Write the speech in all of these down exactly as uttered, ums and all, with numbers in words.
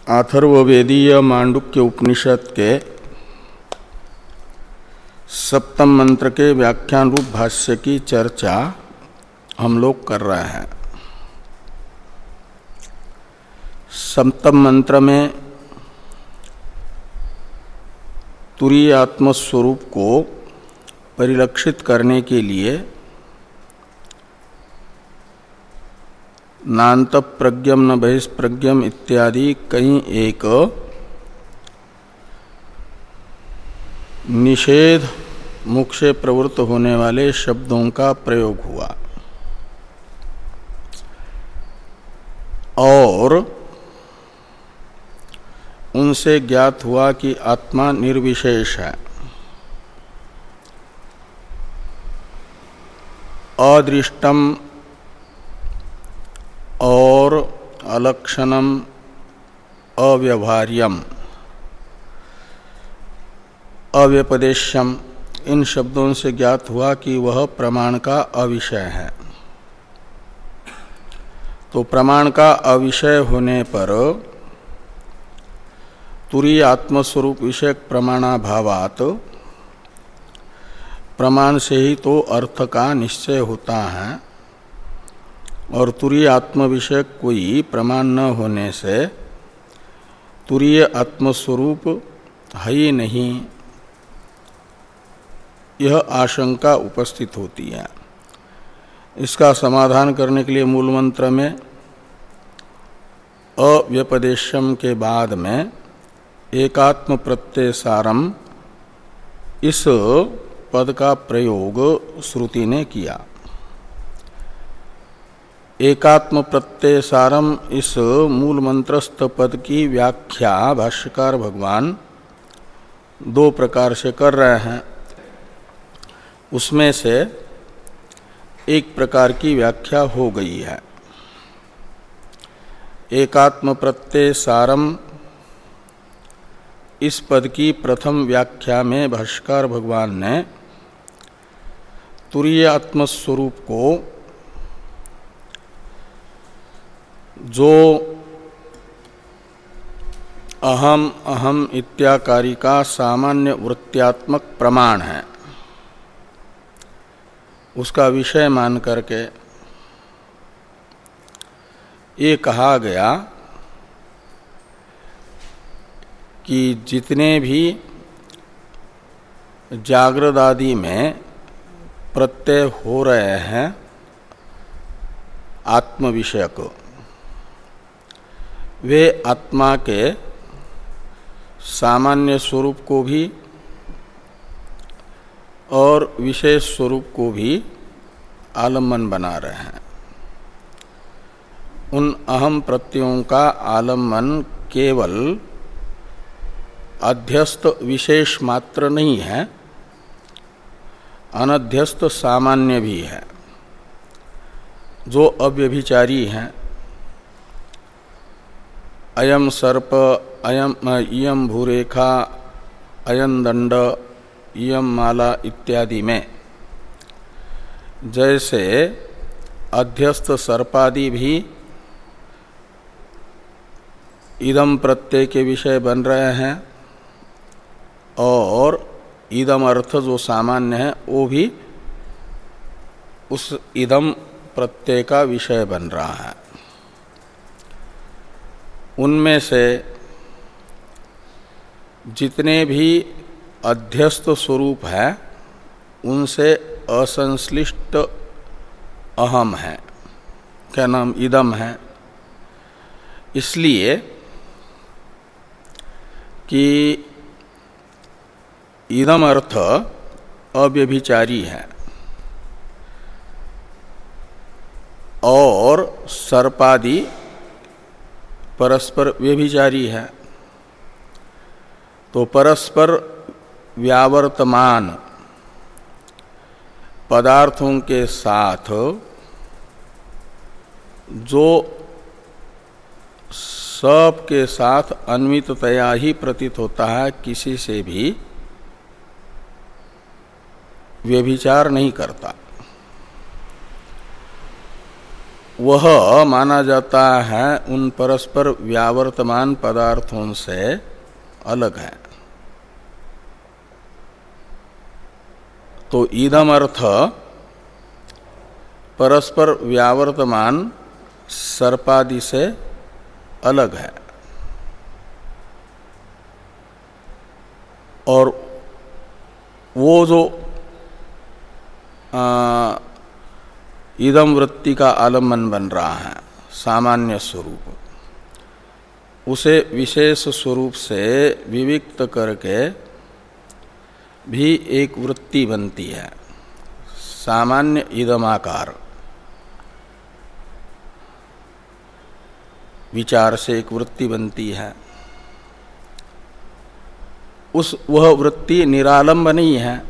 अथर्ववेदीय मांडुक्य उपनिषद के सप्तम मंत्र के व्याख्यान रूप भाष्य की चर्चा हम लोग कर रहे हैं। सप्तम मंत्र में तुरीय आत्मस्वरूप को परिलक्षित करने के लिए नान्त प्रज्ञम न बहिष्प्रज्ञम इत्यादि कई एक निषेध मुख से प्रवृत्त होने वाले शब्दों का प्रयोग हुआ और उनसे ज्ञात हुआ कि आत्मा निर्विशेष है, अदृष्टम और अलक्षणम अव्यवहार्यम अव्यपदेश्यम, इन शब्दों से ज्ञात हुआ कि वह प्रमाण का अविषय है। तो प्रमाण का अविषय होने पर तुरीय आत्मस्वरूप विषयक प्रमाणाभावात् प्रमाण से ही तो अर्थ का निश्चय होता है और तुरीय आत्म विषयक कोई प्रमाण न होने से तुरीय आत्मस्वरूप है ही नहीं, यह आशंका उपस्थित होती है। इसका समाधान करने के लिए मूल मंत्र में अव्यपदेश्यम के बाद में एकात्म प्रत्यय सारम इस पद का प्रयोग श्रुति ने किया। एकात्म प्रत्यय सारम इस मूल मंत्रस्थ पद की व्याख्या भाष्यकार भगवान दो प्रकार से कर रहे हैं। उसमें से एक प्रकार की व्याख्या हो गई है। एकात्म प्रत्यय सारम इस पद की प्रथम व्याख्या में भाष्यकार भगवान ने तुरीय आत्मस्वरूप को जो अहम अहम इत्याकारी का सामान्य वृत्त्यात्मक प्रमाण है, उसका विषय मान करके ये कहा गया कि जितने भी जागृत आदि में प्रत्यय हो रहे हैं आत्म विषयक, वे आत्मा के सामान्य स्वरूप को भी और विशेष स्वरूप को भी आलम्बन बना रहे हैं। उन अहम प्रत्ययों का आलम्बन केवल अध्यस्त विशेष मात्र नहीं है, अनध्यस्त सामान्य भी है। जो अव्यभिचारी हैं, अयम सर्प, अयम इयम भूरेखा, अयम दंड, इयम माला इत्यादि में जैसे अध्यस्त सर्पादि भी इदम प्रत्यय के विषय बन रहे हैं और इदम अर्थ जो सामान्य है वो भी उस इदम प्रत्यय का विषय बन रहा है। उनमें से जितने भी अध्यस्त स्वरूप है उनसे असंश्लिष्ट अहम है, क्या नाम इदम है। इसलिए कि इदम अर्थ अव्यभिचारी है और सर्पादि परस्पर व्यभिचारी है। तो परस्पर व्यावर्तमान पदार्थों के साथ जो सब के साथ अन्विततया ही प्रतीत होता है, किसी से भी व्यभिचार नहीं करता। वह माना जाता है उन परस्पर व्यावर्तमान पदार्थों से अलग है। तो इदम अर्थ परस्पर व्यावर्तमान सर्पादि से अलग है, और वो जो आ, इदम वृत्ति का आलम्बन बन रहा है सामान्य स्वरूप, उसे विशेष स्वरूप से विविक्त करके भी एक वृत्ति बनती है, सामान्य इदमाकार विचार से एक वृत्ति बनती है। उस वह वृत्ति निरालंब नहीं है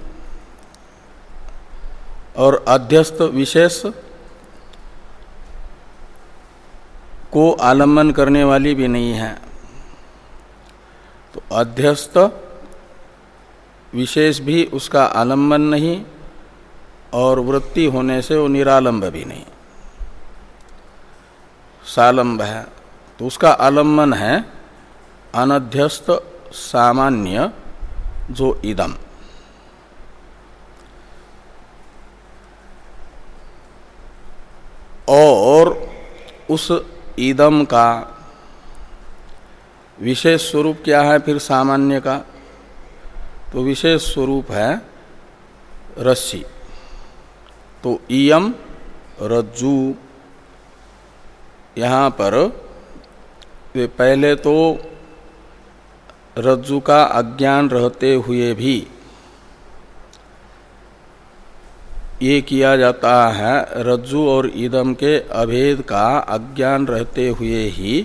और अध्यस्त विशेष को आलम्बन करने वाली भी नहीं है। तो अध्यस्त विशेष भी उसका आलम्बन नहीं और वृत्ति होने से वो निरालंब भी नहीं, सालंब है। तो उसका आलम्बन है अनध्यस्त सामान्य जो इदम। और उस इदम का विशेष स्वरूप क्या है फिर सामान्य का? तो विशेष स्वरूप है रस्सी। तो इयम रज्जु, यहाँ पर वे पहले तो रज्जु का अज्ञान रहते हुए भी ये किया जाता है, रज्जु और इदम के अभेद का अज्ञान रहते हुए ही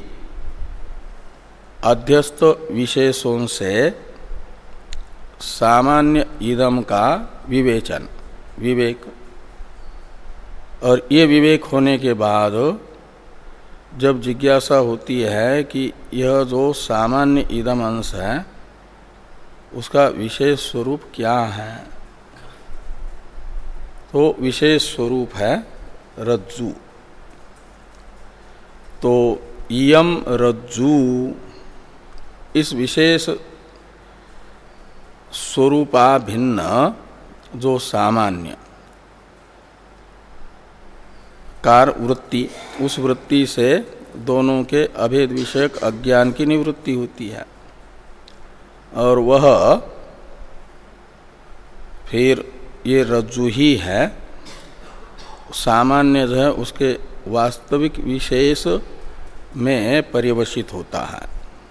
अध्यस्त विशेषों से सामान्य इदम का विवेचन, विवेक। और ये विवेक होने के बाद जब जिज्ञासा होती है कि यह जो सामान्य इदम अंश है उसका विशेष स्वरूप क्या है, तो विशेष स्वरूप है रज्जु। तो इयम रज्जु, इस विशेष स्वरूपा भिन्न जो सामान्य कार वृत्ति, उस वृत्ति से दोनों के अभेद विषयक अज्ञान की निवृत्ति होती है। और वह फिर ये रज्जु ही है, सामान्य जो है उसके वास्तविक विशेष में पर्यवसित होता है।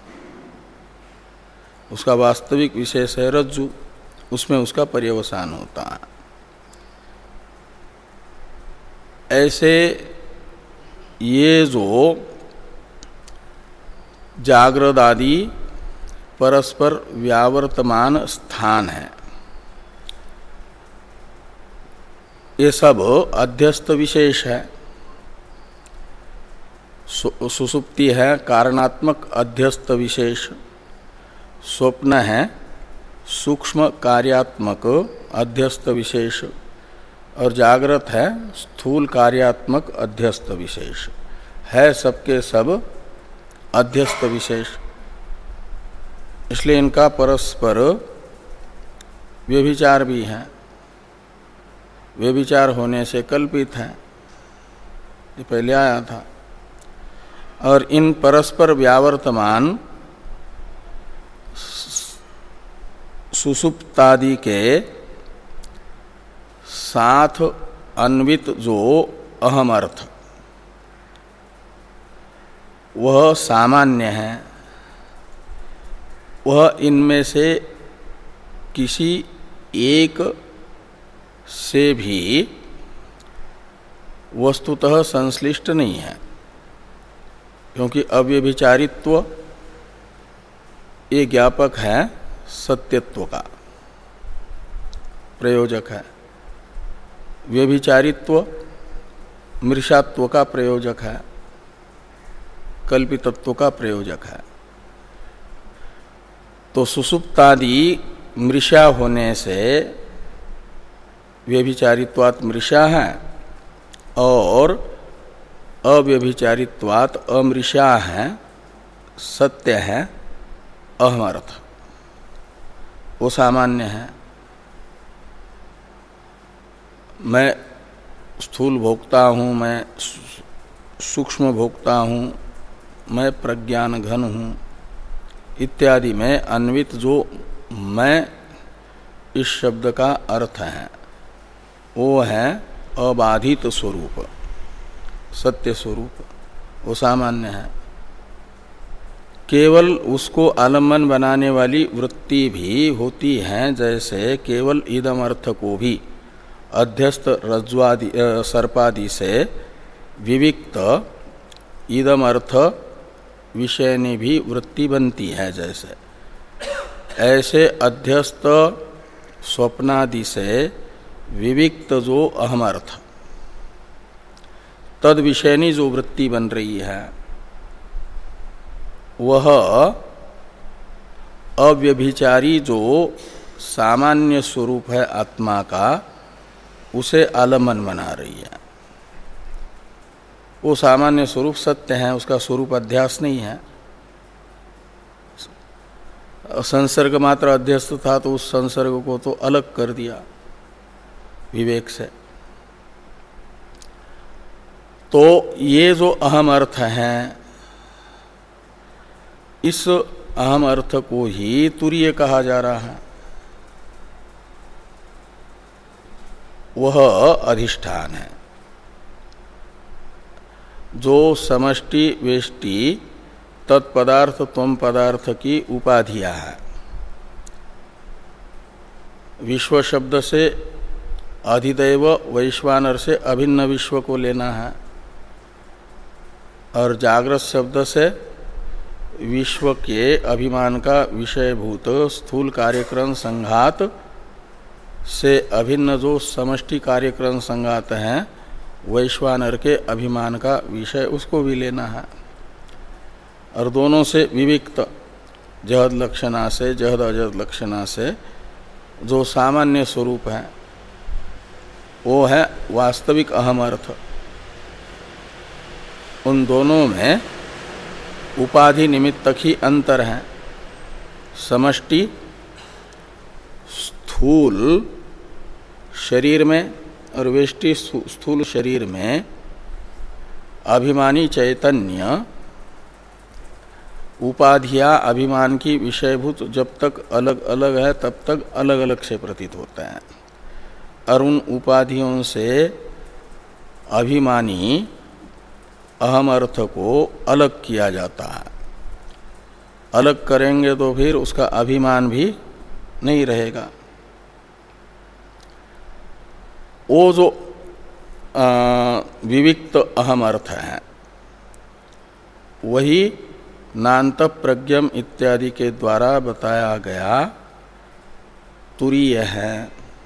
उसका वास्तविक विशेष है रज्जु, उसमें उसका पर्यवसान होता है। ऐसे ये जो जागृत आदि परस्पर व्यावर्तमान स्थान है, ये सब अध्यस्त विशेष है। सुसुप्ति है कारणात्मक अध्यस्त विशेष, स्वप्न है सूक्ष्म कार्यात्मक अध्यस्त विशेष, और जागृत है स्थूल कार्यात्मक अध्यस्त विशेष। है सबके सब अध्यस्त विशेष, इसलिए इनका परस्पर व्यभिचार भी है। व्यभिचार होने से कल्पित है, ये पहले आया था। और इन परस्पर व्यावर्तमान सुसुप्तादि के साथ अन्वित जो अहम अर्थ, वह सामान्य है। वह इनमें से किसी एक से भी वस्तुतः संश्लिष्ट नहीं है, क्योंकि अव्यभिचारित्व ये ज्ञापक है सत्यत्व का, प्रयोजक है। व्यभिचारित्व मृषात्व का प्रयोजक है, कल्पितत्व का प्रयोजक है। तो सुसुप्तादि मृषा होने से व्यभिचारित्वात् मृषा है, और अव्यभिचारित्वात् अमृषा है, सत्य है, अहमर्थ वो सामान्य है। मैं स्थूल भोक्ता हूँ, मैं सूक्ष्म भोक्ता हूँ, मैं प्रज्ञान घन हूँ इत्यादि में अन्वित जो मैं इस शब्द का अर्थ है वो है अबाधित स्वरूप, सत्य स्वरूप, वो सामान्य है। केवल उसको आलम्बन बनाने वाली वृत्ति भी होती है, जैसे केवल इदम अर्थ को भी अध्यस्त रज्ज्वादि सर्पादि से विविक्त इदम अर्थ विषय ने भी वृत्ति बनती है, जैसे ऐसे अध्यस्त स्वप्नादि से विविक्त जो अहमर्थ तद विषयनी जो वृत्ति बन रही है वह अव्यभिचारी जो सामान्य स्वरूप है आत्मा का, उसे आलम्बन बना रही है। वो सामान्य स्वरूप सत्य है, उसका स्वरूप अध्यास नहीं है। संसर्ग मात्र अध्यस्त था तो उस संसर्ग को तो अलग कर दिया विवेक से। तो ये जो अहम अर्थ है, इस अहम अर्थ को ही तुरीय कहा जा रहा है। वह अधिष्ठान है जो समष्टि वेष्टि तत्पदार्थ त्वम पदार्थ की उपाधियां है। विश्व शब्द से अधिदैव वैश्वानर से अभिन्न विश्व को लेना है, और जागृत शब्द से विश्व के अभिमान का विषयभूत स्थूल कार्यक्रम संघात से अभिन्न जो समष्टि कार्यक्रम संघात हैं वैश्वानर के अभिमान का विषय, उसको भी लेना है। और दोनों से विविक्त जहद लक्षणा से जहद अजद लक्षणा से जो सामान्य स्वरूप है वो है वास्तविक अहम अर्थ। उन दोनों में उपाधि निमित्तक ही अंतर है। समष्टि स्थूल शरीर में और वेष्टि स्थूल शरीर में अभिमानी चैतन्य उपाधियां अभिमान की विषयभूत जब तक अलग अलग है तब तक अलग अलग से प्रतीत होता है, और उन उपाधियों से अभिमानी अहम अर्थ को अलग किया जाता है। अलग करेंगे तो फिर उसका अभिमान भी नहीं रहेगा। वो जो आ, विविक्त अहम अर्थ है वही नान्त प्रज्ञम इत्यादि के द्वारा बताया गया तुरीय है।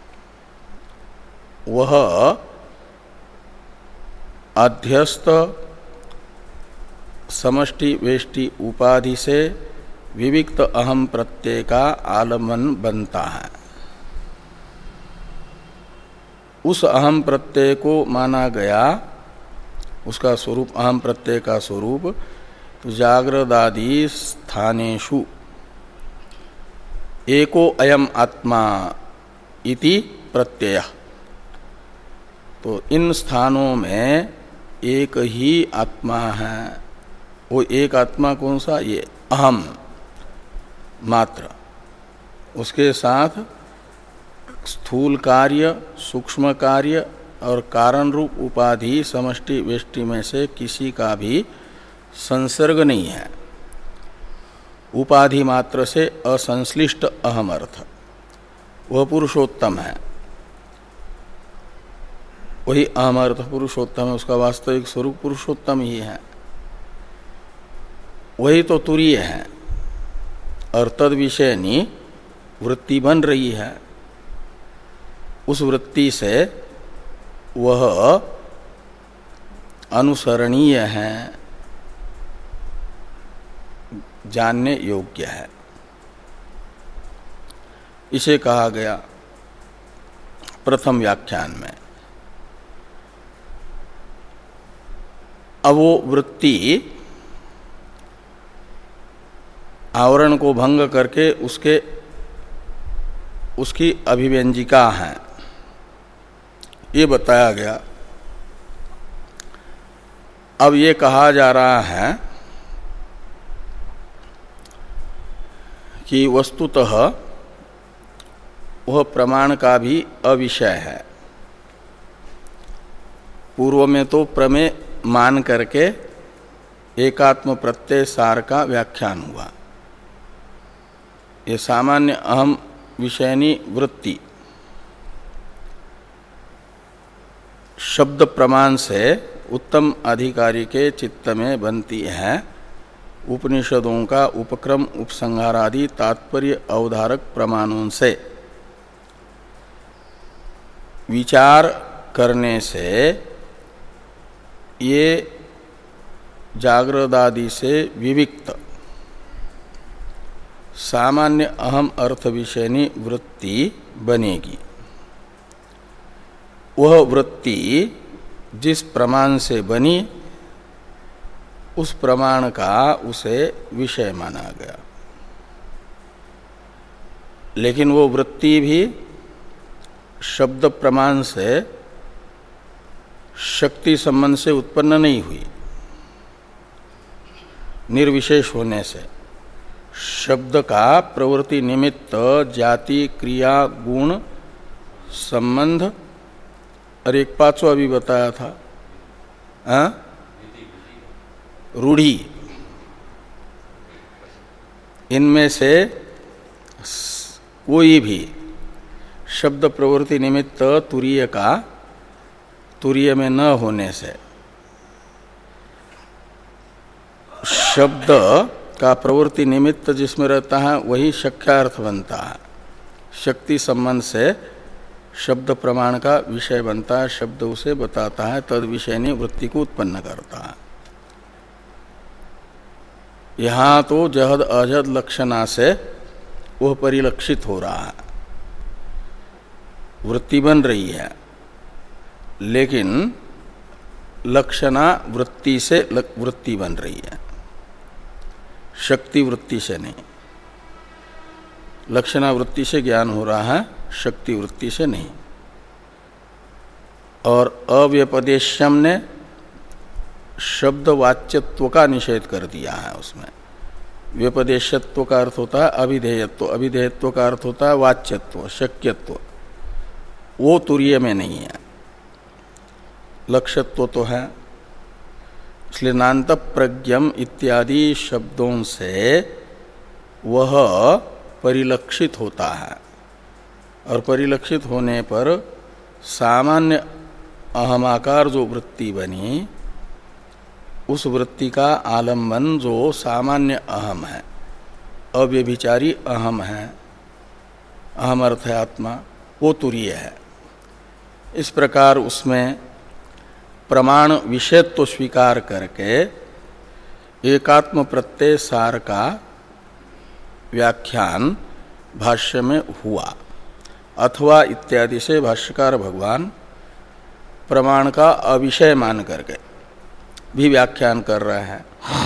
वह अध्यस्त समष्टि वेष्टि उपाधि से विविक्त अहम प्रत्यय का आलम्बन बनता है। उस अहम प्रत्यय को माना गया, उसका स्वरूप अहम प्रत्यय का स्वरूप तो जागृदादि स्थानेषु एको अयम आत्मा इति प्रत्यय। तो इन स्थानों में एक ही आत्मा है। वो एक आत्मा कौन सा? ये अहम मात्र। उसके साथ स्थूल कार्य, सूक्ष्म कार्य और कारण रूप उपाधि समष्टि वेष्टि में से किसी का भी संसर्ग नहीं है। उपाधि मात्र से असंश्लिष्ट अहम अर्थ वह पुरुषोत्तम है। वही अहम अर्थ पुरुषोत्तम है, उसका वास्तविक स्वरूप पुरुषोत्तम ही है। वही तो तुरीय है और तद विषयनी वृत्ति बन रही है। उस वृत्ति से वह अनुसरणीय है, जानने योग्य है। इसे कहा गया प्रथम व्याख्यान में। अब वो वृत्ति आवरण को भंग करके उसके उसकी अभिव्यंजिका है, ये बताया गया। अब ये कहा जा रहा है कि वस्तुतः वह प्रमाण का भी अविषय है। पूर्व में तो प्रमेय मान करके एकात्म प्रत्यय सार का व्याख्यान हुआ। ये सामान्य अहम विषयनी वृत्ति शब्द प्रमाण से उत्तम अधिकारी के चित्त में बनती है। उपनिषदों का उपक्रम उपसंहारादि तात्पर्य अवधारक प्रमाणों से विचार करने से ये जागृदादि से विविक्त सामान्य अहम अर्थ विषयनी वृत्ति बनेगी। वह वृत्ति जिस प्रमाण से बनी उस प्रमाण का उसे विषय माना गया, लेकिन वो वृत्ति भी शब्द प्रमाण से शक्ति संबंध से उत्पन्न नहीं हुई। निर्विशेष होने से शब्द का प्रवृत्ति निमित्त जाति क्रिया गुण संबंध और एक पांचवा भी बताया था हाँ? रूढ़ी, इनमें से कोई भी शब्द प्रवृत्ति निमित्त तुरीय का तुरीय में न होने से शब्द का प्रवृत्ति निमित्त जिसमें रहता है वही शक्यार्थ बनता है। शक्ति संबंध से शब्द प्रमाण का विषय बनता है, शब्द उसे बताता है, तद विषयनी वृत्ति को उत्पन्न करता है। यहाँ तो जहद अजहद लक्षणा से वह परिलक्षित हो रहा है, वृत्ति बन रही है, लेकिन लक्षणा वृत्ति से वृत्ति बन रही है, शक्ति वृत्ति से नहीं। लक्षणा वृत्ति से ज्ञान हो रहा है, शक्ति वृत्ति से नहीं। और अव्यपदेश्यम ने शब्द वाच्यत्व का निषेध कर दिया है। उसमें व्यपदेशत्व का अर्थ होता है अभिधेयत्व, अभिधेयत्व का अर्थ होता है वाच्यत्व, शक्यत्व। वो तुरीय में नहीं है, लक्ष्यत्व तो है। इसलिए नान्त प्रज्ञम इत्यादि शब्दों से वह परिलक्षित होता है, और परिलक्षित होने पर सामान्य अहमाकार जो वृत्ति बनी उस वृत्ति का आलम्बन जो सामान्य अहम है, अव्यभिचारी अहम है, अहम अर्थ है आत्मा, वो तुरीय है। इस प्रकार उसमें प्रमाण विषयत्व स्वीकार करके एकात्म प्रत्यय सार का व्याख्यान भाष्य में हुआ। अथवा इत्यादि से भाष्यकार भगवान प्रमाण का अविषय मान करके भी व्याख्यान कर रहे हैं।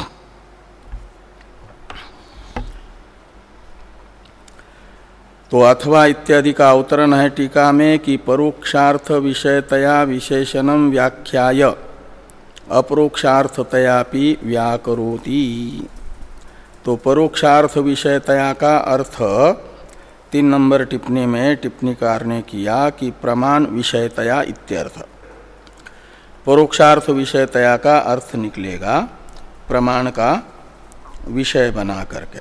तो अथवा इत्यादि का अवतरण है टीका में कि परोक्षार्थ विषयतया विशेषणम व्याख्याय अपरोक्षार्थतयापि व्याकरोति। तो परोक्षार्थ विषयतया का अर्थ तीन नंबर टिप्पणी में टिप्पणीकार ने किया कि प्रमाण विषयतया इत्यर्थ। परोक्षार्थ विषयतया का अर्थ निकलेगा प्रमाण का विषय बना करके।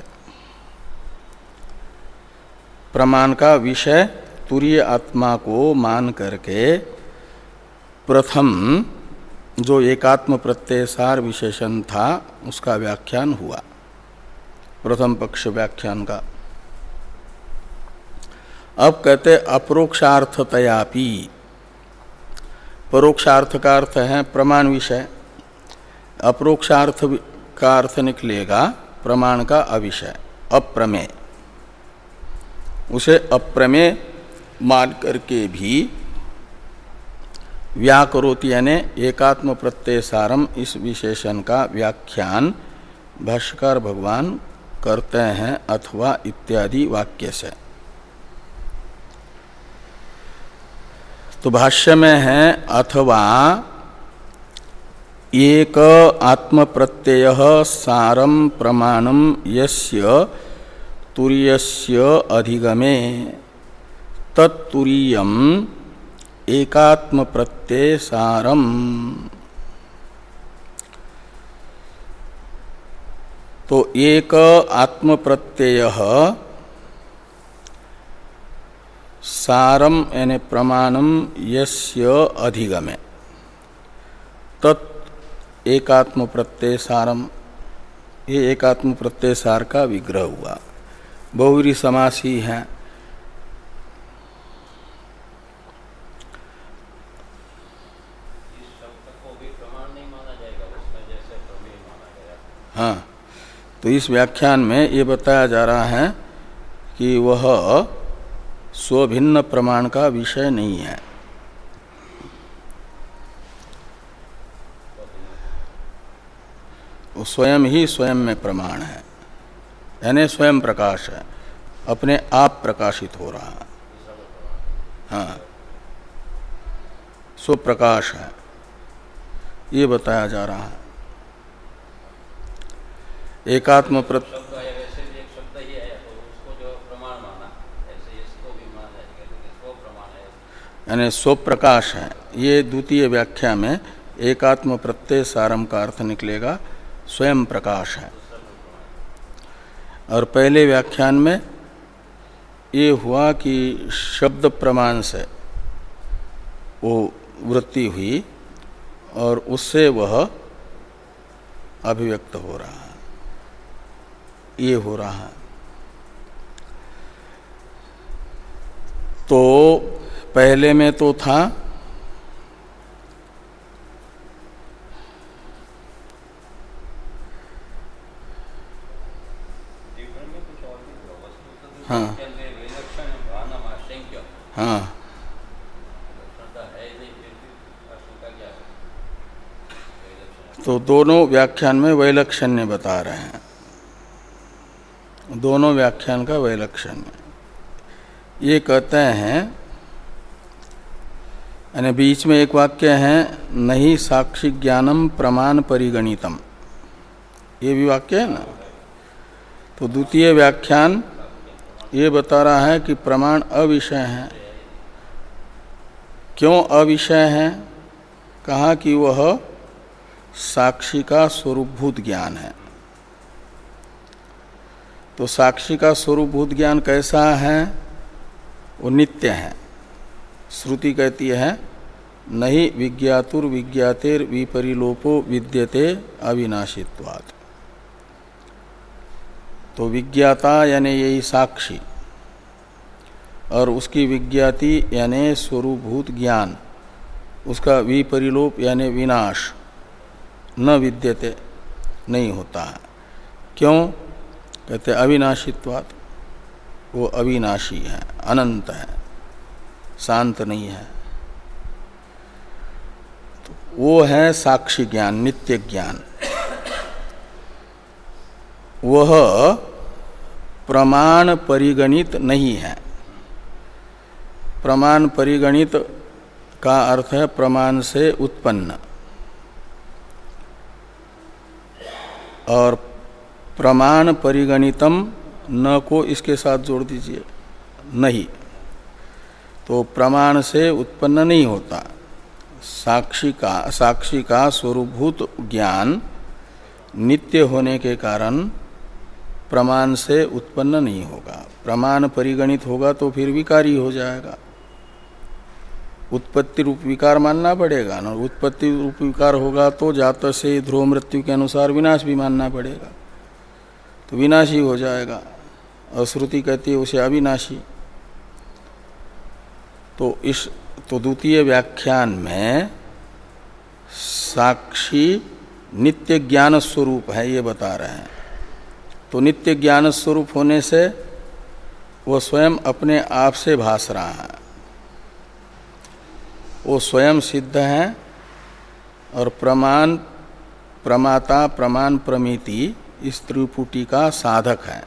प्रमाण का विषय तुरीय आत्मा को मान करके प्रथम जो एकात्म प्रत्यय सार विशेषण था उसका व्याख्यान हुआ, प्रथम पक्ष व्याख्यान का। अब कहते अपरोक्षार्थतयापि। परोक्षार्थ का अर्थ है प्रमाण विषय, अपरोक्षार्थ का अर्थ निकलेगा प्रमाण का अविषय, अप्रमेय। उसे अप्रमेय मान करके भी व्याकरोति यानी एकात्म प्रत्यय सारम, इस विशेषण का व्याख्यान भाष्यकार भगवान करते हैं अथवा इत्यादि वाक्य से। तो भाष्य में है अथवा एक आत्म प्रत्यय सारम प्रमाणम यस्य तुरीयस्य अधिगमे तत्तुरीयम एकात्म प्रत्यय सारम। तो एक आत्म प्रत्यय सारम यानी प्रमाणम यस्य अधिगमे, तत् एकात्म प्रत्यय सारम, ये एकात्म प्रत्यय सार का विग्रह हुआ। बहुव्रीहि समास ही है। हाँ, तो इस व्याख्यान में ये बताया जा रहा है कि वह स्वभिन्न प्रमाण का विषय नहीं है। वो स्वयं ही स्वयं में प्रमाण है, यानी स्वयं प्रकाश है, अपने आप प्रकाशित हो रहा है। हाँ, स्वप्रकाश है, ये बताया जा रहा है। एकात्म प्रत्यय यानी स्वप्रकाश है। ये द्वितीय व्याख्या में एकात्म प्रत्यय सारम का अर्थ निकलेगा स्वयं प्रकाश है। और पहले व्याख्यान में ये हुआ कि शब्द प्रमाण से वो वृत्ति हुई और उससे वह अभिव्यक्त हो रहा है, ये हो रहा है। तो पहले में तो था हाँ हाँ तो दोनों व्याख्यान में वैलक्षण्य बता रहे हैं, दोनों व्याख्यान का वैलक्षण्य। ये कहते हैं, यानी बीच में एक वाक्य है नहीं साक्षी ज्ञानम प्रमाण परिगणितम, ये भी वाक्य है ना। तो द्वितीय व्याख्यान ये बता रहा है कि प्रमाण अविषय है। क्यों अविषय है? कहा कि वह साक्षी का स्वरूपभूत ज्ञान है। तो साक्षी का स्वरूपभूत ज्ञान कैसा है? वो नित्य है। श्रुति कहती है नहीं विज्ञातुर विज्ञातेर विपरिलोपो विद्यते अविनाशित्वात्। तो विज्ञाता यानी यही साक्षी और उसकी विज्ञाति यानी स्वरूपभूत ज्ञान, उसका विपरिलोप यानी विनाश न विद्यते, नहीं होता है। क्यों? कहते अविनाशित्वात्, वो अविनाशी है, अनंत है, शांत नहीं है। तो वो है साक्षी ज्ञान, नित्य ज्ञान। वह प्रमाण परिगणित नहीं है। प्रमाण परिगणित का अर्थ है प्रमाण से उत्पन्न, और प्रमाण परिगणितम न को इसके साथ जोड़ दीजिए, नहीं। तो प्रमाण से उत्पन्न नहीं होता। साक्षी का साक्षी का स्वरूपभूत ज्ञान नित्य होने के कारण प्रमाण से उत्पन्न नहीं होगा। प्रमाण परिगणित होगा तो फिर विकारी हो जाएगा, उत्पत्ति रूप विकार मानना पड़ेगा ना। उत्पत्ति रूप विकार होगा तो जात से ध्रुव मृत्यु के अनुसार विनाश भी मानना पड़ेगा, तो विनाशी हो जाएगा। और श्रुति कहती है उसे अविनाशी। तो इस तो द्वितीय व्याख्यान में साक्षी नित्य ज्ञान स्वरूप है, ये बता रहे हैं। तो नित्य ज्ञान स्वरूप होने से वह स्वयं अपने आप से भास रहा है। वो स्वयं सिद्ध है और प्रमाण प्रमाता प्रमाण प्रमिति इस त्रिपुटी का साधक है।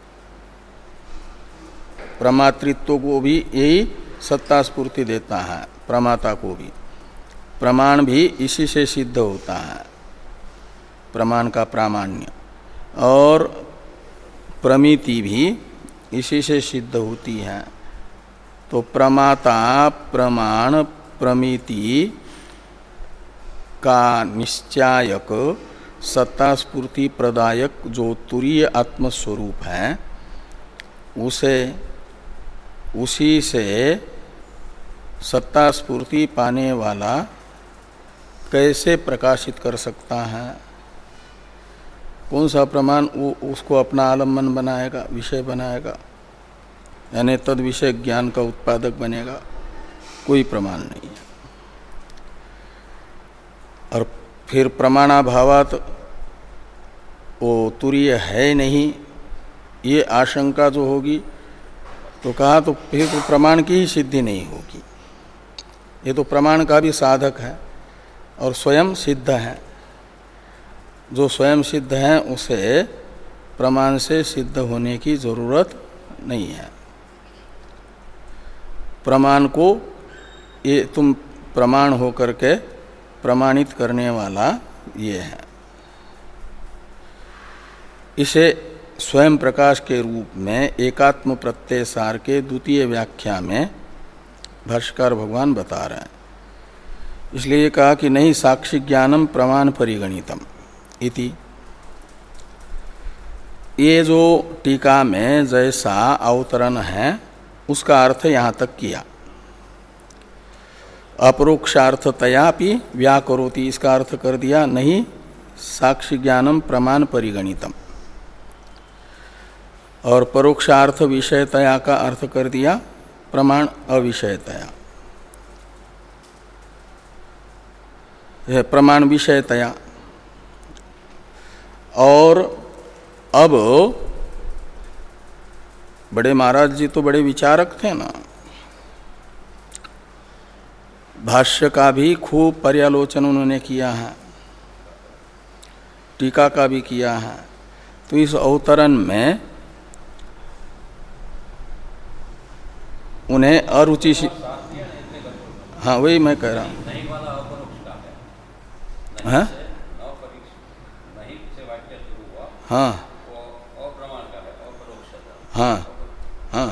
प्रमातृत्व को भी यही सत्ता स्फूर्ति देता है, प्रमाता को भी। प्रमाण भी इसी से सिद्ध होता है, प्रमाण का प्रामाण्य, और प्रमिति भी इसी से सिद्ध होती है। तो प्रमाता प्रमाण प्रमिति का निश्चायक सत्ता स्फूर्ति प्रदायक जो तुरीय आत्मस्वरूप है, उसे उसी से सत्ता स्फूर्ति पाने वाला कैसे प्रकाशित कर सकता है? कौन सा प्रमाण वो उसको अपना आलम्बन बनाएगा, विषय बनाएगा, यानी तद विषय ज्ञान का उत्पादक बनेगा? कोई प्रमाण नहीं है। और फिर प्रमाणाभावात वो तुरीय है नहीं, ये आशंका जो होगी, तो कहा तो फिर तो प्रमाण की ही सिद्धि नहीं होगी। ये तो प्रमाण का भी साधक है और स्वयं सिद्ध है। जो स्वयं सिद्ध है उसे प्रमाण से सिद्ध होने की जरूरत नहीं है। प्रमाण को ये तुम प्रमाण होकर के प्रमाणित करने वाला ये है। इसे स्वयं प्रकाश के रूप में एकात्म प्रत्यय सार के द्वितीय व्याख्या में भाष्यकार भगवान बता रहे हैं। इसलिए कहा कि नहीं साक्षी ज्ञानम प्रमाण परिगणितम इति। ये जो टीका में जैसा अवतरण है उसका अर्थ यहाँ तक किया। अपरोक्षार्थतयापि व्याकरोति, इसका अर्थ कर दिया नहीं साक्षी ज्ञानम प्रमाण परिगणितम, और परोक्षार्थ विषयतया का अर्थ कर दिया प्रमाण अविषयतया, यह प्रमाण विषयतया। और अब बड़े महाराज जी तो बड़े विचारक थे ना, भाष्य का भी खूब पर्यालोचन उन्होंने किया है, टीका का भी किया है। तो इस अवतरण में उन्हें अरुचि, हाँ वही मैं कह रहा हूँ, हाँ हाँ हाँ हाँ,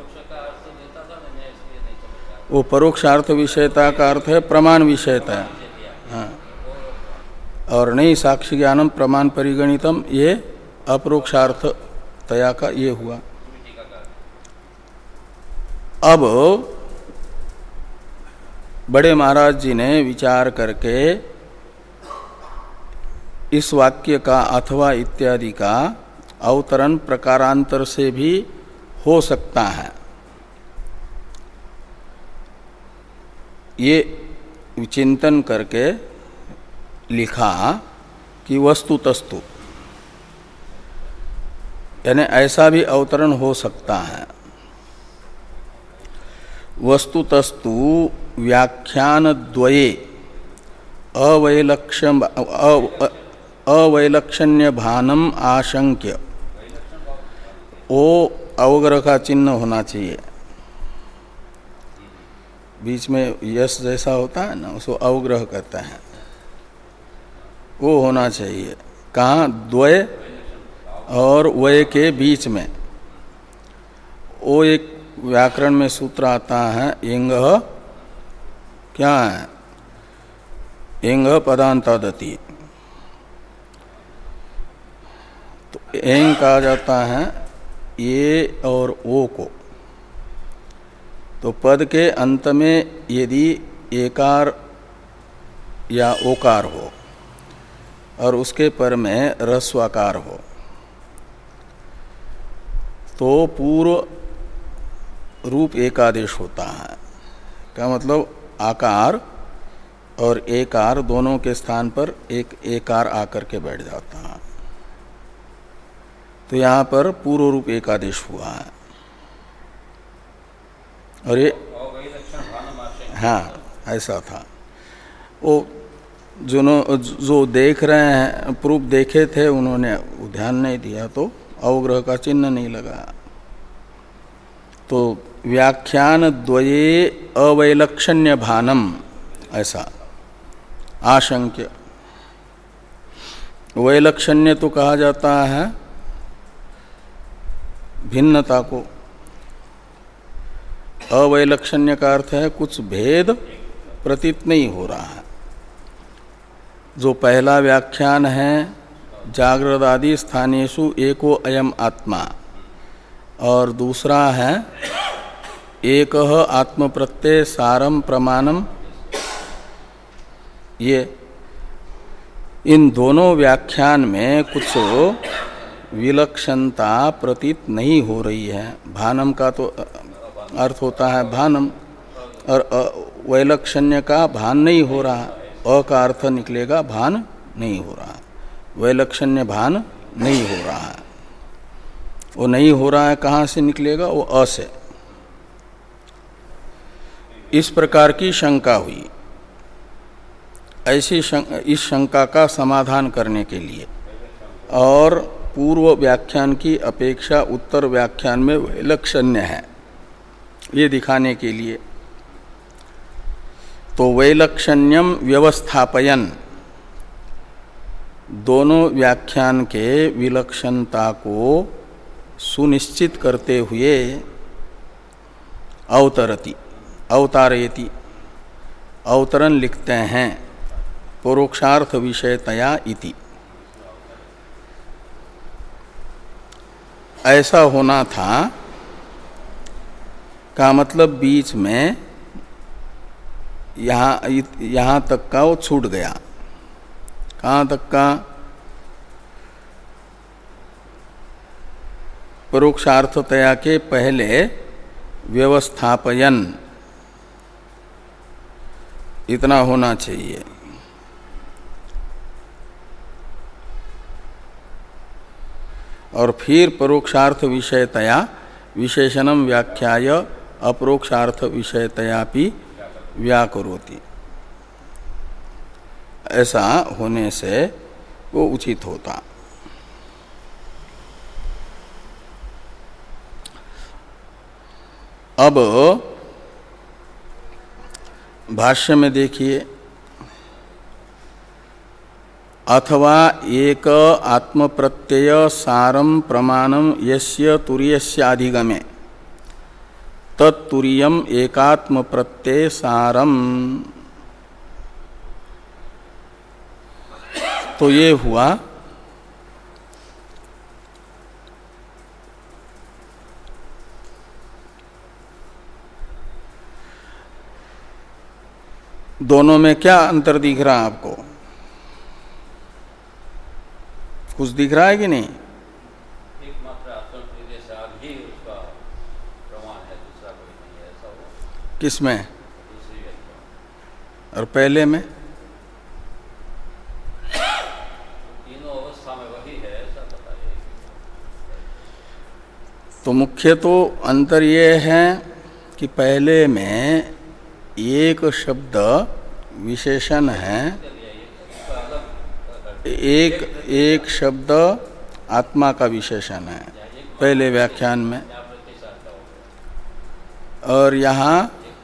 वो परोक्षार्थ विषयता का अर्थ है प्रमाण विषयता, हाँ, और नहीं साक्षी ज्ञानम प्रमाण परिगणितम, ये अपरोक्षार्थ तया का ये हुआ। अब बड़े महाराज जी ने विचार करके इस वाक्य का अथवा इत्यादि का अवतरण प्रकारांतर से भी हो सकता है, ये चिंतन करके लिखा कि वस्तुतस्तु, यानी ऐसा भी अवतरण हो सकता है। वस्तुतस्तु व्याख्यान द्वये अवैलक्ष्य अवैलक्षण्य भानम आशंक्य, वो अवग्रह का चिन्ह होना चाहिए, बीच में यश जैसा होता है ना, उसको अवग्रह कहते हैं, वो होना चाहिए। कहाँ? द्वय और वय के बीच में। वो एक व्याकरण में सूत्र आता है, इंग क्या है? इंग पदांतादति। तो एंग कहा जाता है ये और ओ को। तो पद के अंत में यदि एकार या ओकार हो और उसके पर में रस्वाकार हो तो पूर्व रूप एकादेश होता है। क्या मतलब? आकार और एकार दोनों के स्थान पर एक एकार आकर के बैठ जाता है। तो यहाँ पर पूर्व रूप एकादेश हुआ है। और ये हाँ, ऐसा था। वो जो जो देख रहे हैं प्रूफ देखे थे उन्होंने ध्यान नहीं दिया तो अवग्रह का चिन्ह नहीं लगा। तो व्याख्यान द्वये अवैलक्षण्य भानम ऐसा आशंक्य। वैलक्षण्य तो कहा जाता है भिन्नता को, अवैलक्षण्य का अर्थ है कुछ भेद प्रतीत नहीं हो रहा है। जो पहला व्याख्यान है जागृत आदि स्थानेषु एको अयम आत्मा, और दूसरा है एक आत्म प्रत्यय सारम प्रमाणम, ये इन दोनों व्याख्यान में कुछ विलक्षणता प्रतीत नहीं हो रही है। भानम का तो अर्थ होता है भानम, और वैलक्षण्य का भान नहीं हो रहा। अ का अर्थ निकलेगा भान नहीं हो रहा, वैलक्षण्य भान नहीं हो रहा है। वो नहीं हो रहा है कहाँ से निकलेगा? वो अ से। इस प्रकार की शंका हुई। ऐसी शंका, इस शंका का समाधान करने के लिए और पूर्व व्याख्यान की अपेक्षा उत्तर व्याख्यान में वैलक्षण्य है ये दिखाने के लिए, तो वैलक्षण्यम व्यवस्थापयन, दोनों व्याख्यान के विलक्षणता को सुनिश्चित करते हुए अवतरति अवतारयति, अवतरण लिखते हैं परोक्षार्थ विषयतया इति। ऐसा होना था का मतलब बीच में यहाँ यहाँ तक का वो छूट गया। कहाँ तक का? परोक्षार्थतया के पहले व्यवस्थापयन, इतना होना चाहिए। और फिर परोक्षार्थ विषयतया विशेषणम व्याख्याय अपरोक्षार्थ विषयतयापि व्याकरोति, ऐसा होने से वो उचित होता। अब भाष्य में देखिए, अथवा एक आत्म प्रत्यय सारम प्रमाणम यस्य तुर्यस्य अधिगमे तत्तुर्यम एकात्म प्रत्यय सारम। तो ये हुआ दोनों में क्या अंतर दिख रहा है आपको? कुछ दिख रहा है कि नहीं? किसमें? और पहले में? तीनों अवस्था में वही है, ऐसा बताइए। तो मुख्य तो अंतर ये है कि पहले में एक शब्द विशेषण है, एक एक शब्द आत्मा का विशेषण है पहले व्याख्यान में, और यहाँ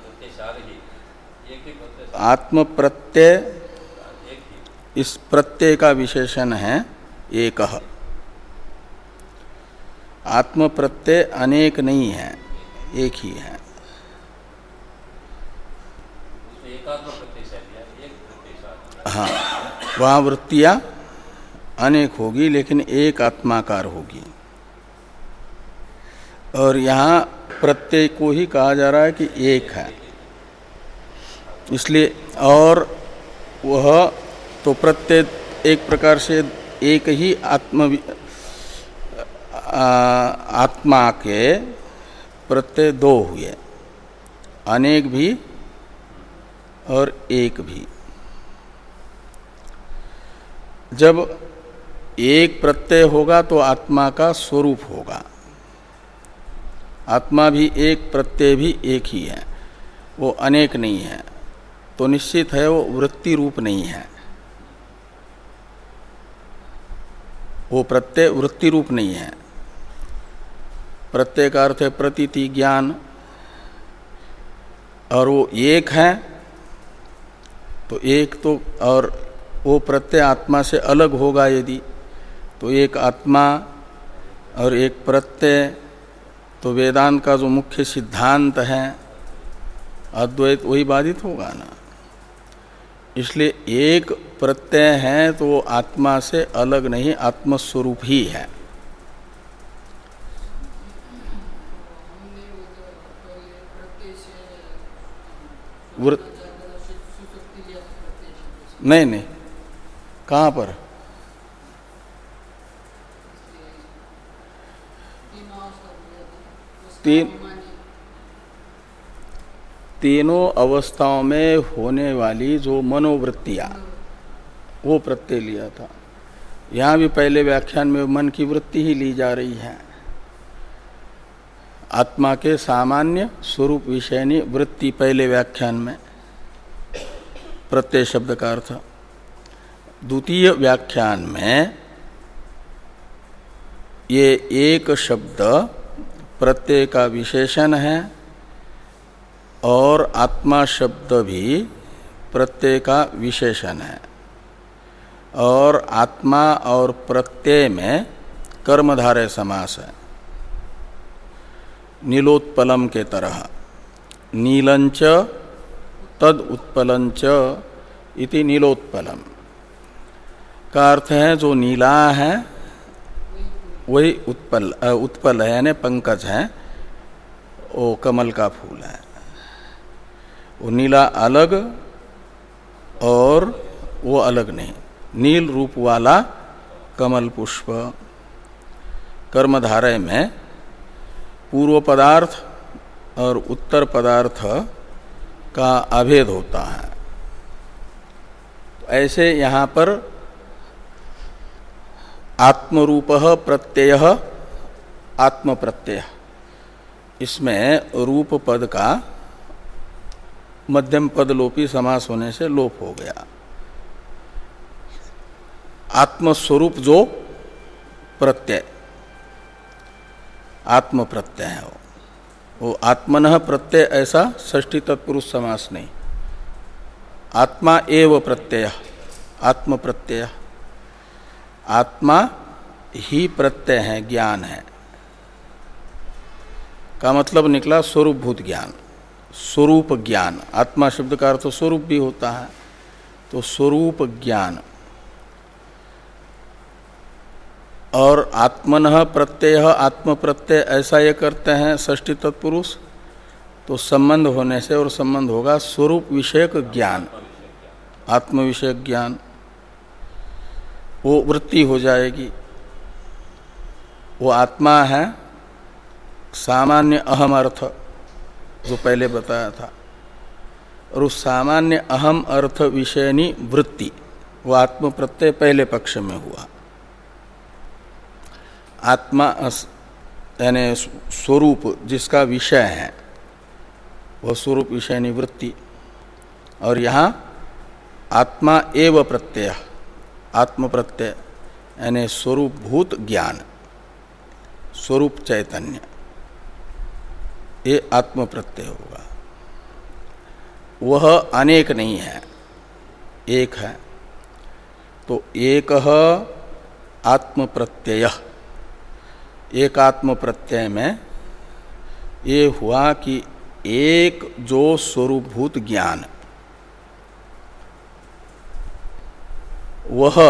आत्म प्रत्यय, इस प्रत्यय का विशेषण है एक। आत्म प्रत्यय अनेक नहीं है, एक ही है। हाँ, वहाँ वृत्तियाँ अनेक होगी लेकिन एक आत्माकार होगी। और यहाँ प्रत्यय को ही कहा जा रहा है कि एक है, इसलिए। और वह तो प्रत्यय एक प्रकार से एक ही आत्म आत्मा के प्रत्यय दो हुए, अनेक भी और एक भी। जब एक प्रत्यय होगा तो आत्मा का स्वरूप होगा। आत्मा भी एक, प्रत्यय भी एक ही है, वो अनेक नहीं है। तो निश्चित है वो वृत्ति रूप नहीं है, वो प्रत्यय वृत्ति रूप नहीं है। प्रत्यय का अर्थ है प्रतीति ज्ञान, और वो एक है तो एक तो, और वो प्रत्यय आत्मा से अलग होगा यदि, तो एक आत्मा और एक प्रत्यय, तो वेदांत का जो मुख्य सिद्धांत है अद्वैत, वही बाधित होगा ना। इसलिए एक प्रत्यय है तो वो आत्मा से अलग नहीं, आत्मस्वरूप ही है। नहीं नहीं, कहाँ पर? तीन तीनों अवस्थाओं में होने वाली जो मनोवृत्तियां, वो प्रत्यय लिया था। यहाँ भी पहले व्याख्यान में मन की वृत्ति ही ली जा रही है। आत्मा के सामान्य स्वरूप विषयनी वृत्ति पहले व्याख्यान में, प्रत्यय शब्द का अर्थ। द्वितीय व्याख्यान में ये एक शब्द प्रत्यय का विशेषण है और आत्मा शब्द भी प्रत्यय का विशेषण है, और आत्मा और प्रत्यय में कर्मधारय समास है, नीलोत्पलम के तरह। नीलंच तद उत्पलंच इति नीलोत्पलम का अर्थ है जो नीला है वही उत्पल उत्पल है, यानी पंकज है, वो कमल का फूल है। वो नीला अलग और वो अलग नहीं, नील रूप वाला कमल पुष्प। कर्मधारय में पूर्व पदार्थ और उत्तर पदार्थ का अभेद होता है। ऐसे यहाँ पर आत्मरूपः प्रत्ययः आत्म प्रत्यय, इसमें रूप पद का मध्यम पद लोपी समास होने से लोप हो गया। आत्मस्वरूप जो प्रत्यय, आत्म प्रत्यय है वो, वो आत्मनः प्रत्यय ऐसा षष्ठी तत्पुरुष समास नहीं। आत्मा एव प्रत्यय, आत्म प्रत्यय, आत्मा ही प्रत्यय है, ज्ञान है का मतलब निकला स्वरूपभूत ज्ञान, स्वरूप ज्ञान। आत्मा शब्द का अर्थ स्वरूप भी होता है, तो स्वरूप ज्ञान। और आत्मनः प्रत्यय आत्म प्रत्यय ऐसा ये करते हैं षष्ठी तत्पुरुष, तो संबंध होने से, और संबंध होगा स्वरूप विषयक ज्ञान, आत्म विषयक ज्ञान, वो वृत्ति हो जाएगी। वो आत्मा है सामान्य अहम अर्थ जो पहले बताया था, और उस सामान्य अहम अर्थ विषयनी वृत्ति वो आत्म प्रत्यय पहले पक्ष में हुआ। आत्मा यानी स्वरूप जिसका विषय है वह स्वरूप विषयनी वृत्ति, और यहाँ आत्मा एव प्रत्यय, आत्म प्रत्यय यानी स्वरूप भूत ज्ञान, स्वरूप चैतन्य, ये आत्म प्रत्यय होगा। वह अनेक नहीं है, एक है। तो एक आत्म प्रत्यय, एक आत्म प्रत्यय में ये हुआ कि एक जो स्वरूपभूत ज्ञान वह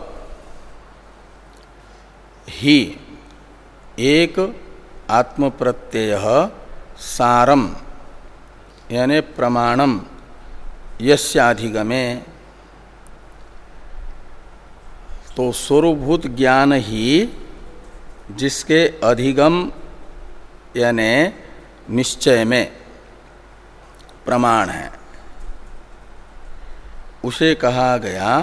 ही एक आत्म प्रत्यय सारम यानी प्रमाणम यस्याधिगमे, तो स्वरूपभूत ज्ञान ही जिसके अधिगम यानी निश्चय में प्रमाण है, उसे कहा गया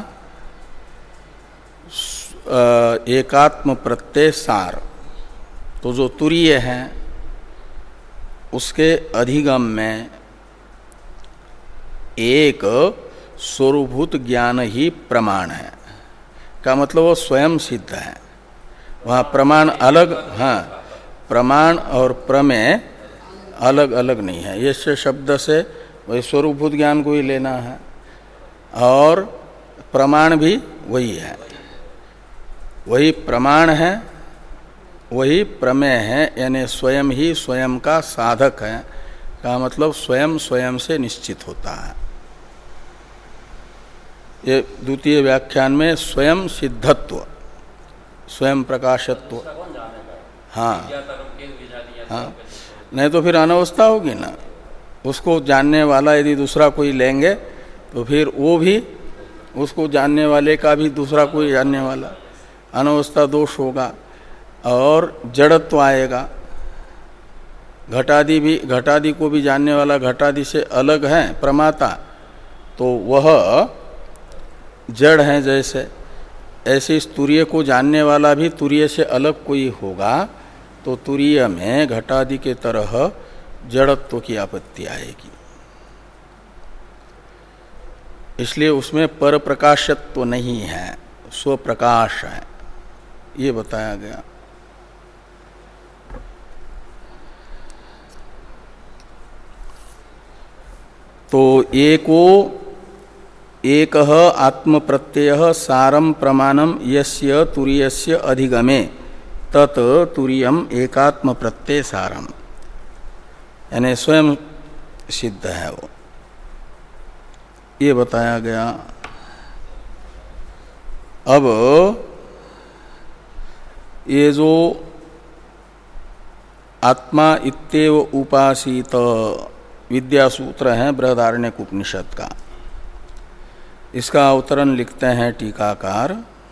एकात्म प्रत्यय सार। तो जो तुरीय है उसके अधिगम में एक स्वरूभूत ज्ञान ही प्रमाण है का मतलब वो स्वयं सिद्ध है। वहाँ प्रमाण अलग, हाँ, प्रमाण और प्रमेय अलग अलग नहीं है। ये शब्द से वही स्वरूभूत ज्ञान को ही लेना है और प्रमाण भी वही है, वही प्रमाण है, वही प्रमेय है, यानी स्वयं ही स्वयं का साधक है का मतलब स्वयं स्वयं से निश्चित होता है। ये द्वितीय व्याख्यान में स्वयं सिद्धत्व, स्वयं प्रकाशत्व, हाँ हाँ, नहीं तो फिर अनवस्था होगी ना। उसको जानने वाला यदि दूसरा कोई लेंगे तो फिर वो भी उसको जानने वाले का भी दूसरा कोई जानने वाला, अनवस्था दोष होगा और जड़त्व आएगा। घटादि भी, घटादि को भी जानने वाला घटादि से अलग है प्रमाता, तो वह जड़ है जैसे, ऐसे इस तुरीय को जानने वाला भी तुरीय से अलग कोई होगा, तो तुरीय में घटादि के तरह जड़त्व की आपत्ति आएगी। इसलिए उसमें पर प्रकाशत्व नहीं है, स्वप्रकाश है, ये बताया गया। तो एको एकः आत्म प्रत्यय सारम प्रमाणम यस्य तुरीयस्य अधिगमे तत् तुरीयम एकात्म प्रत्यय सारम, यानी स्वयं सिद्ध है वो, ये बताया गया। अब ये जो आत्मा इत्येव उपासित विद्या सूत्र है बृहदारण्यक उपनिषद का, इसका अवतरण लिखते हैं टीकाकार।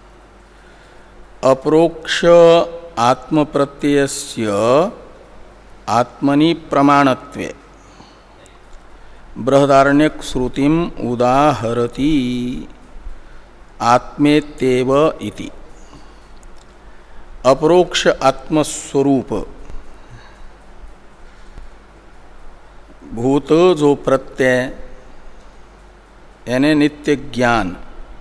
अप्रोक्ष आत्म प्रत्ययस्य आत्मनि प्रमाणत्वे बृहदारण्यक श्रुतिम उदाहरति आत्मेत्येव इति। अपरोक्ष आत्मस्वरूप भूत जो प्रत्यय यानी नित्य ज्ञान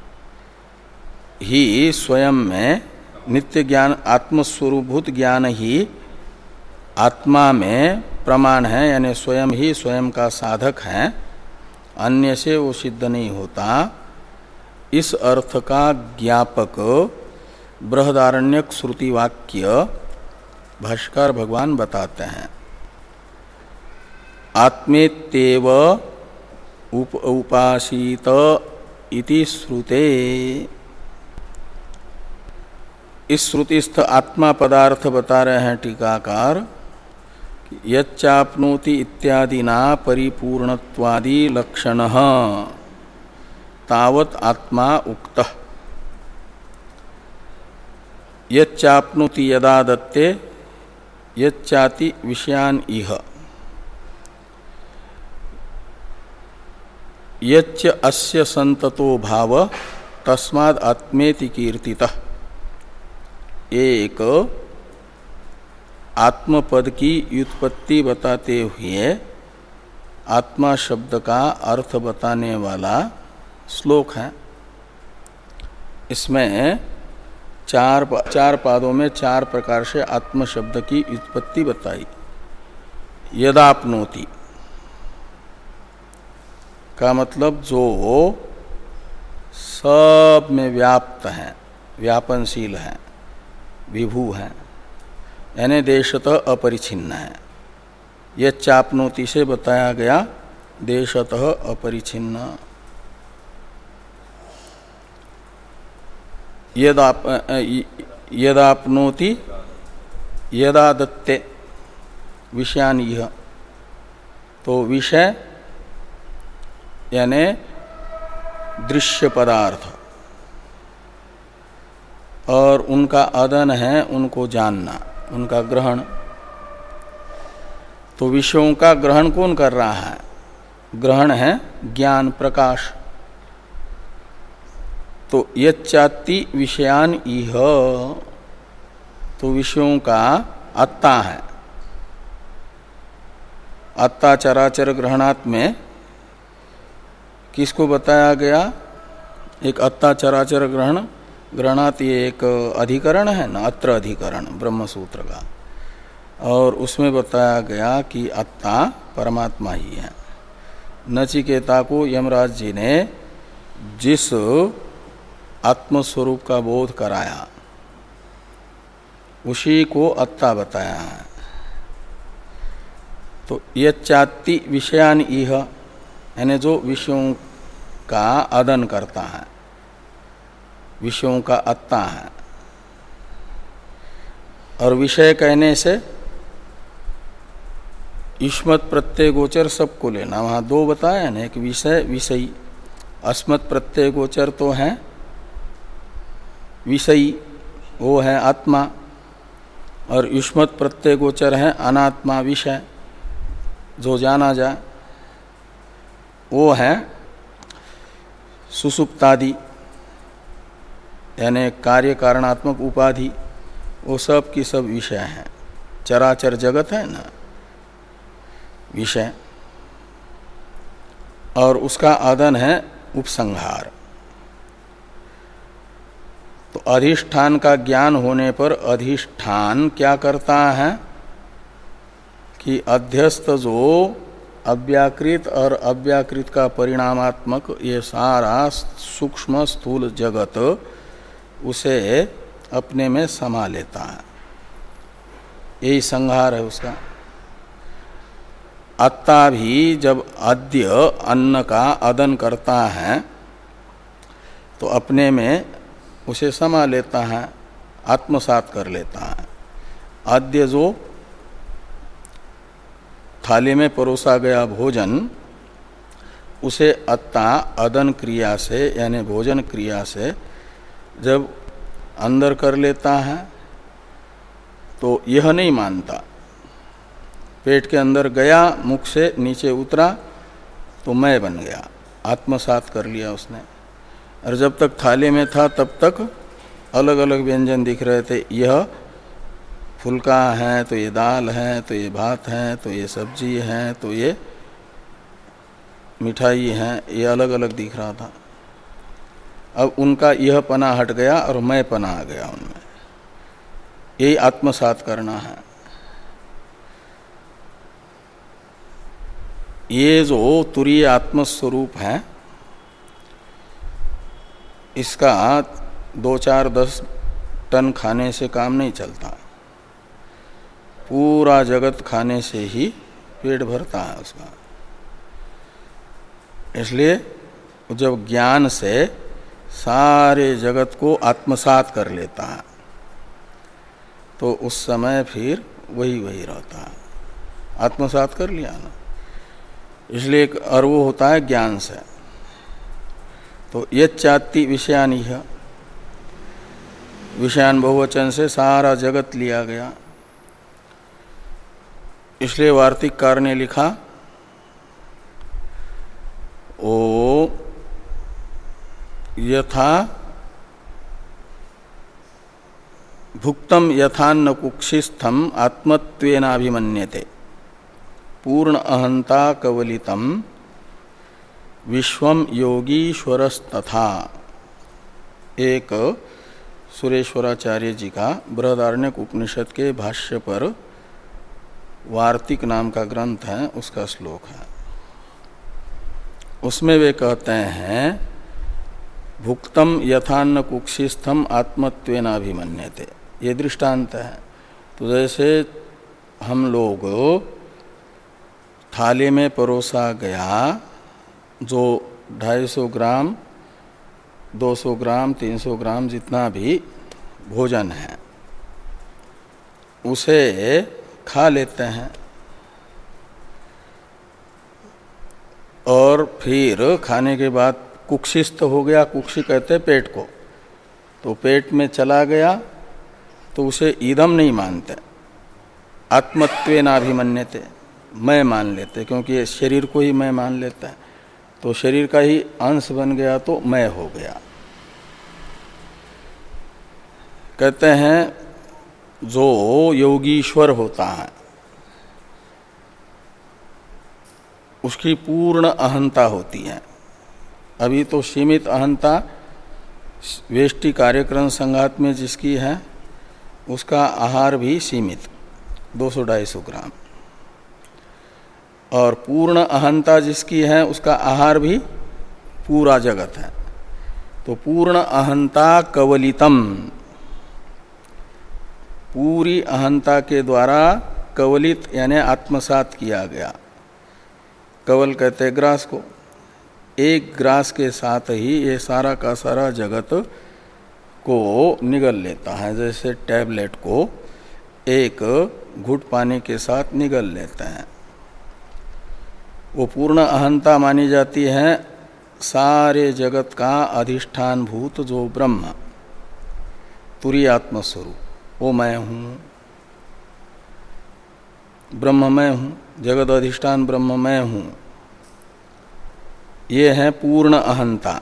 ही स्वयं में, नित्य ज्ञान आत्मस्वरूभूत ज्ञान ही आत्मा में प्रमाण है, यानी स्वयं ही स्वयं का साधक है, अन्य से वो सिद्ध नहीं होता। इस अर्थ का ज्ञापक बृहदारण्यक श्रुति वाक्य भाष्कर भगवान बताते हैं। आत्मेत्येव उप उपासित इति श्रुते। इस श्रुतिस्थ आत्मा पदार्थ बता रहे हैं टीकाकार, यच्चाप्नोति इत्यादिना परिपूर्णत्वादि लक्षणः तावत् आत्मा उक्तः। यच्चाप्नोति यदा दत्ते यच्चाति विषयान इह यच्च अस्य संततो भाव तस्माद् आत्मेति कीर्तितः। एक आत्मपद की व्युत्पत्ति बताते हुए आत्मा शब्द का अर्थ बताने वाला श्लोक है। इसमें चार चार पादों में चार प्रकार से आत्म शब्द की व्युत्पत्ति बताई। यदाप्नोति का मतलब जो सब में व्याप्त है, व्यापनशील है, विभू है, यानी देशतः अपरिछिन्न है। यह चापनोति से बताया गया देशतः अपरिछिन्न। यदाप यदाप्नोति यदा दत्ते विषयान यह, तो विषय यानी दृश्य पदार्थ और उनका अदन है उनको जानना, उनका ग्रहण। तो विषयों का ग्रहण कौन कर रहा है? ग्रहण है ज्ञान प्रकाश। तो यच्चाति विषयान इह, तो विषयों का आत्ता है। आत्ता चराचर ग्रहणात् में किसको बताया गया? एक अत्ता चराचर ग्रहण ग्रहणात, ये एक अधिकरण है ना, अत्र अधिकरण ब्रह्म सूत्र का, और उसमें बताया गया कि अत्ता परमात्मा ही है। नचिकेता को यमराज जी ने जिस आत्मस्वरूप का बोध कराया उसी को अत्ता बताया है। तो यच्चात्ति विषयान इह, यानी जो विषयों का अदन करता है, विषयों का अत्ता है। और विषय कहने से युष्मत् प्रत्यय गोचर सबको लेना, वहाँ दो बताया ना, एक विषय विषयी। अस्मत् प्रत्यय गोचर तो है विषयी, वो है आत्मा, और युष्मत् प्रत्यय गोचर है अनात्मा विषय, जो जाना जाए, वो है सुसुप्तादि, यानी कार्य कारणात्मक उपाधि, वो सब की सब विषय हैं। चराचर जगत है ना विषय, और उसका आदन है उपसंहार। तो अधिष्ठान का ज्ञान होने पर अधिष्ठान क्या करता है कि अध्यस्त जो अव्याकृत और अव्याकृत का परिणामात्मक ये सारा सूक्ष्म स्थूल जगत उसे अपने में समा लेता है, यही संहार है उसका। अत्ता भी जब अद्य अन्न का अदन करता है तो अपने में उसे समा लेता है, आत्मसात कर लेता है। अद्य जो थाली में परोसा गया भोजन, उसे अत्ता अदन क्रिया से यानी भोजन क्रिया से जब अंदर कर लेता है तो यह नहीं मानता, पेट के अंदर गया, मुख से नीचे उतरा तो मैं बन गया, आत्मसात कर लिया उसने। और जब तक थाली में था तब तक अलग अलग व्यंजन दिख रहे थे, यह फुल्का है तो ये दाल है, तो ये भात है, तो ये सब्जी है, तो ये मिठाई है, ये अलग अलग दिख रहा था। अब उनका यह पना हट गया और मैं पना आ गया उनमें, यही आत्मसात करना है। ये जो तुरीय आत्मस्वरूप है, इसका दो चार दस टन खाने से काम नहीं चलता, पूरा जगत खाने से ही पेट भरता है उसका। इसलिए जब ज्ञान से सारे जगत को आत्मसात कर लेता है तो उस समय फिर वही वही रहता है, आत्मसात कर लिया ना। इसलिए और वो होता है ज्ञान से। तो यच्चात्ति विषयानि है, विषयान बहुवचन से सारा जगत लिया गया। इसलिए वार्तिककार ने लिखा, ओ यथा भुक्तम यथान्न कुक्षिस्थम आत्मत्वेनाभिमन्यते पूर्ण अहंता कवलितम विश्वम योगीश्वरस्तथा। एक सुरेश्वराचार्य जी का बृहदारण्यक उपनिषद के भाष्य पर वार्तिक नाम का ग्रंथ है, उसका श्लोक है। उसमें वे कहते हैं भुक्तम यथान्न कुक्षिस्थम आत्मत्वेनाभिमन्यते, ये दृष्टांत है। तो जैसे हम लोग थाली में परोसा गया जो ढाई सौ ग्राम, दो सौ ग्राम, तीन सौ ग्राम जितना भी भोजन है उसे खा लेते हैं, और फिर खाने के बाद कुक्षिस्थ हो गया, कुक्षि कहते हैं पेट को, तो पेट में चला गया तो उसे इदम नहीं मानते, आत्मत्वेनाभिमन्यते, मैं मान लेते, क्योंकि ये शरीर को ही मैं मान लेता है, तो शरीर का ही अंश बन गया तो मैं हो गया। कहते हैं जो योगीश्वर होता है उसकी पूर्ण अहंता होती है, अभी तो सीमित अहंता वेष्टि कार्यक्रम संघात में जिसकी है उसका आहार भी सीमित दो सौ ढाई सौ ग्राम, और पूर्ण अहंता जिसकी है उसका आहार भी पूरा जगत है। तो पूर्ण अहंता कवलितम, पूरी अहंता के द्वारा कवलित यानी आत्मसात किया गया। कवल कहते ग्रास को, एक ग्रास के साथ ही ये सारा का सारा जगत को निगल लेता है, जैसे टैबलेट को एक घुट पानी के साथ निगल लेते हैं। वो पूर्ण अहंता मानी जाती है सारे जगत का अधिष्ठान भूत जो ब्रह्म तुरीय आत्मस्वरूप, वो मैं हूँ, ब्रह्म मैं हूँ, जगत अधिष्ठान ब्रह्म मैं हूँ। ये है पूर्ण अहंता।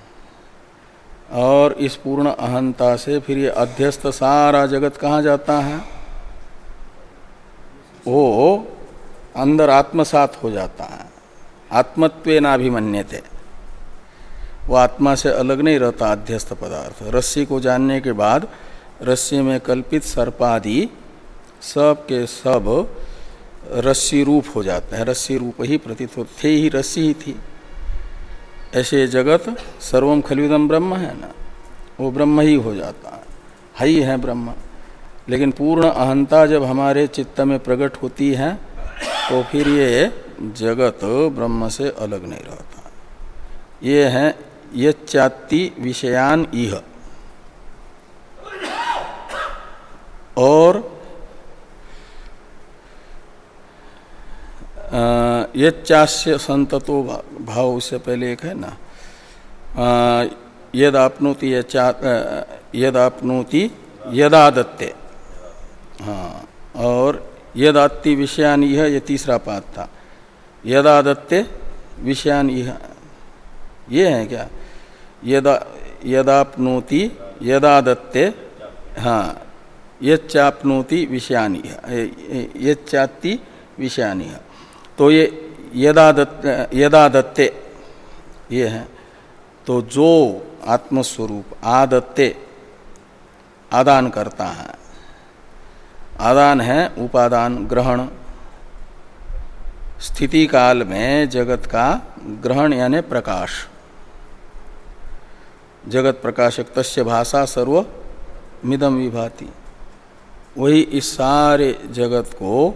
और इस पूर्ण अहंता से फिर ये अध्यस्त सारा जगत कहाँ जाता है? वो अंदर आत्मसात हो जाता है। आत्मत्वेनाभिमन्यते, वो आत्मा से अलग नहीं रहता अध्यस्त पदार्थ। रस्सी को जानने के बाद रस्सी में कल्पित सर्पादि सब के सब रस्सी रूप हो जाते हैं, रस्सी रूप ही प्रतीत होते, थे ही रस्सी ही थी। ऐसे जगत सर्वम खलविदम ब्रह्म है ना, वो ब्रह्म ही हो जाता है, है ही है ब्रह्म। लेकिन पूर्ण अहंता जब हमारे चित्त में प्रकट होती है तो फिर ये जगत ब्रह्म से अलग नहीं रहता। ये है यच्चाति विषयान इह। और यच्चास्य संततो भाव, उससे पहले एक है ना, यद आपनोति यद आपनोति यदा दत्ते, हाँ, और यदात्ति विषयान इह, ये तीसरा पाद था। यदा दत्ते विषयान इह, ये है क्या? यदा यदाप्नोति यदा दत्ते, हाँ, यच्चाप्नोति विषयान इह, यच्चाति विषयान इह। तो ये यदा दत्ते, यदा दत्ते ये है। तो जो आत्मस्वरूप आदत्ते आदान करता है, आदान है उपादान ग्रहण, स्थिति काल में जगत का ग्रहण यानी प्रकाश। जगत प्रकाशक तस्य भाषा सर्व मिदम विभाति, वही इस सारे जगत को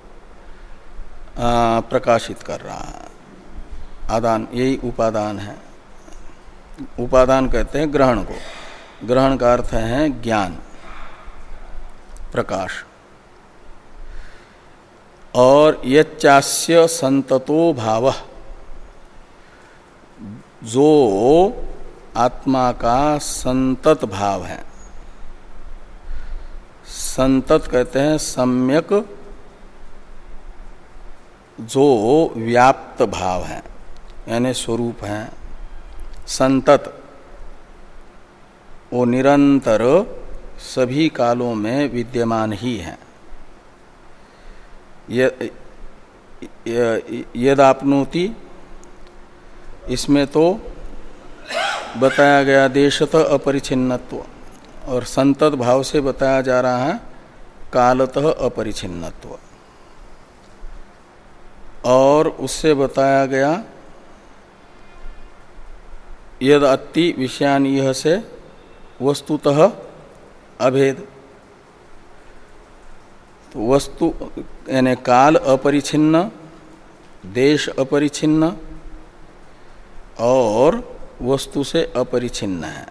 आ, प्रकाशित कर रहा है। आदान यही उपादान है। उपादान कहते हैं ग्रहण को, ग्रहण का अर्थ है ज्ञान प्रकाश। और यच्चास्य संततो भाव, जो आत्मा का संतत भाव है। संतत कहते हैं सम्यक, जो व्याप्त भाव है यानी स्वरूप है। संतत वो निरंतर सभी कालों में विद्यमान ही है। यदाप्नोति, इसमें तो बताया गया देशतः अपरिछिन्नत्व, और संतत भाव से बताया जा रहा है कालतः अपरिछिन्नत्व। और उससे बताया गया यद अति विषयान यह से वस्तुतः अभेद। तो वस्तु यानी काल अपरिछिन्न, देश अपरिछिन्न और वस्तु से अपरिछिन्न है।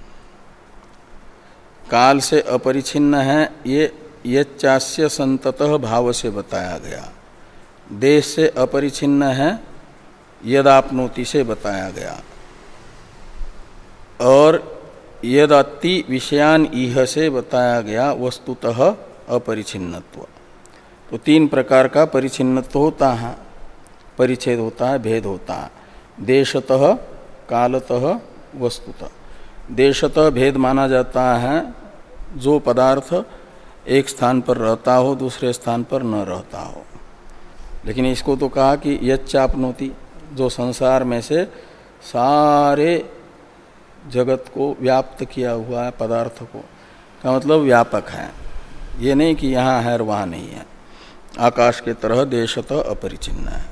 काल से अपरिछिन्न है, ये यच्चास्य संततः भाव से बताया गया। देश से अपरिछिन्न है, यदाप्नोति से बताया गया। और यदति विषयान इह से बताया गया वस्तुतः अपरिछिन्नत्व। तो तीन प्रकार का परिछिन्नत्व होता है, परिच्छेद होता है, भेद होता है। देशतः, कालतः, वस्तुतः। देशतः भेद माना जाता है जो पदार्थ एक स्थान पर रहता हो, दूसरे स्थान पर न रहता हो। लेकिन इसको तो कहा कि यच्चाप्नोति, जो संसार में से सारे जगत को व्याप्त किया हुआ है, पदार्थ को, का मतलब व्यापक है। ये नहीं कि यहाँ है और वहाँ नहीं है। आकाश के तरह देशतः अपरिचिन्न है।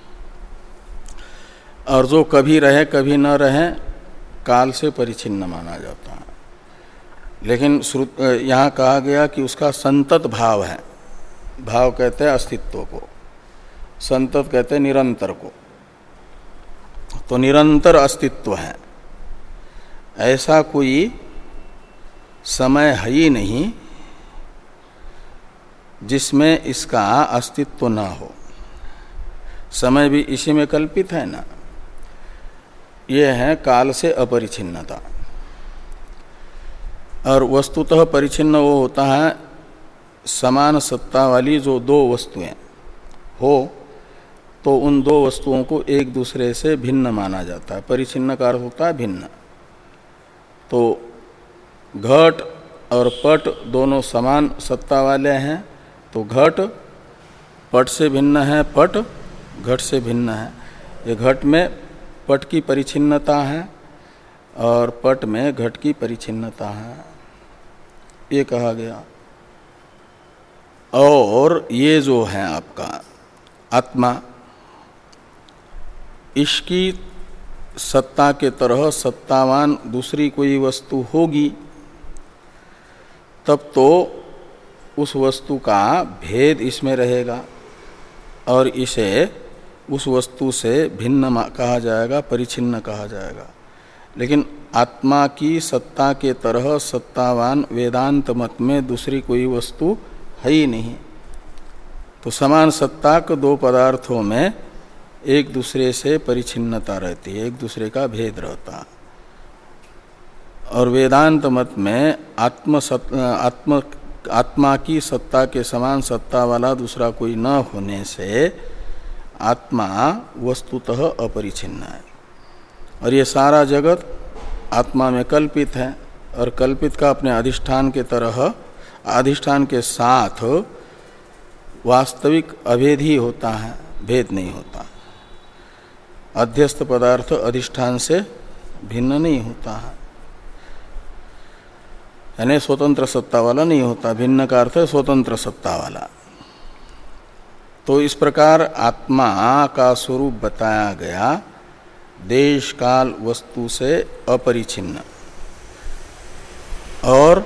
और जो कभी रहे कभी न रहे काल से परिचिन्न माना जाता है। लेकिन यहाँ कहा गया कि उसका संतत भाव है। भाव कहते हैं अस्तित्व को, संतत कहते हैं निरंतर को। तो निरंतर अस्तित्व है, ऐसा कोई समय है ही नहीं जिसमें इसका अस्तित्व न हो। समय भी इसी में कल्पित है ना। यह है काल से अपरिछिन्नता। और वस्तुतः परिचिन्न वो होता है समान सत्ता वाली जो दो वस्तुएं हो, तो उन दो वस्तुओं को एक दूसरे से भिन्न माना जाता है। परिचिन्न का अर्थ होता है भिन्न। तो घट और पट दोनों समान सत्ता वाले हैं, तो घट पट से भिन्न है, पट घट से भिन्न है। ये घट में पट की परिचिन्नता है और पट में घट की परिचिन्नता है, ये कहा गया। और ये जो है आपका आत्मा, इसकी सत्ता के तरह सत्तावान दूसरी कोई वस्तु होगी तब तो उस वस्तु का भेद इसमें रहेगा और इसे उस वस्तु से भिन्न कहा जाएगा, परिचिन्न कहा जाएगा। लेकिन आत्मा की सत्ता के तरह सत्तावान वेदांत मत में दूसरी कोई वस्तु है ही नहीं। तो समान सत्ता के दो पदार्थों में एक दूसरे से परिचिन्नता रहती है, एक दूसरे का भेद रहता। और वेदांत मत में आत्म सत, आत्म आत्मा की सत्ता के समान सत्ता वाला दूसरा कोई न होने से आत्मा वस्तुतः अपरिचिन्न है। और ये सारा जगत आत्मा में कल्पित है और कल्पित का अपने अधिष्ठान के तरह अधिष्ठान के साथ वास्तविक अभेद ही होता है, भेद नहीं होता। अध्यस्त पदार्थ अधिष्ठान से भिन्न नहीं होता है, यानी स्वतंत्र सत्ता वाला नहीं होता। भिन्न का अर्थ है स्वतंत्र सत्ता वाला। तो इस प्रकार आत्मा का स्वरूप बताया गया देश काल वस्तु से अपरिचिन्न। और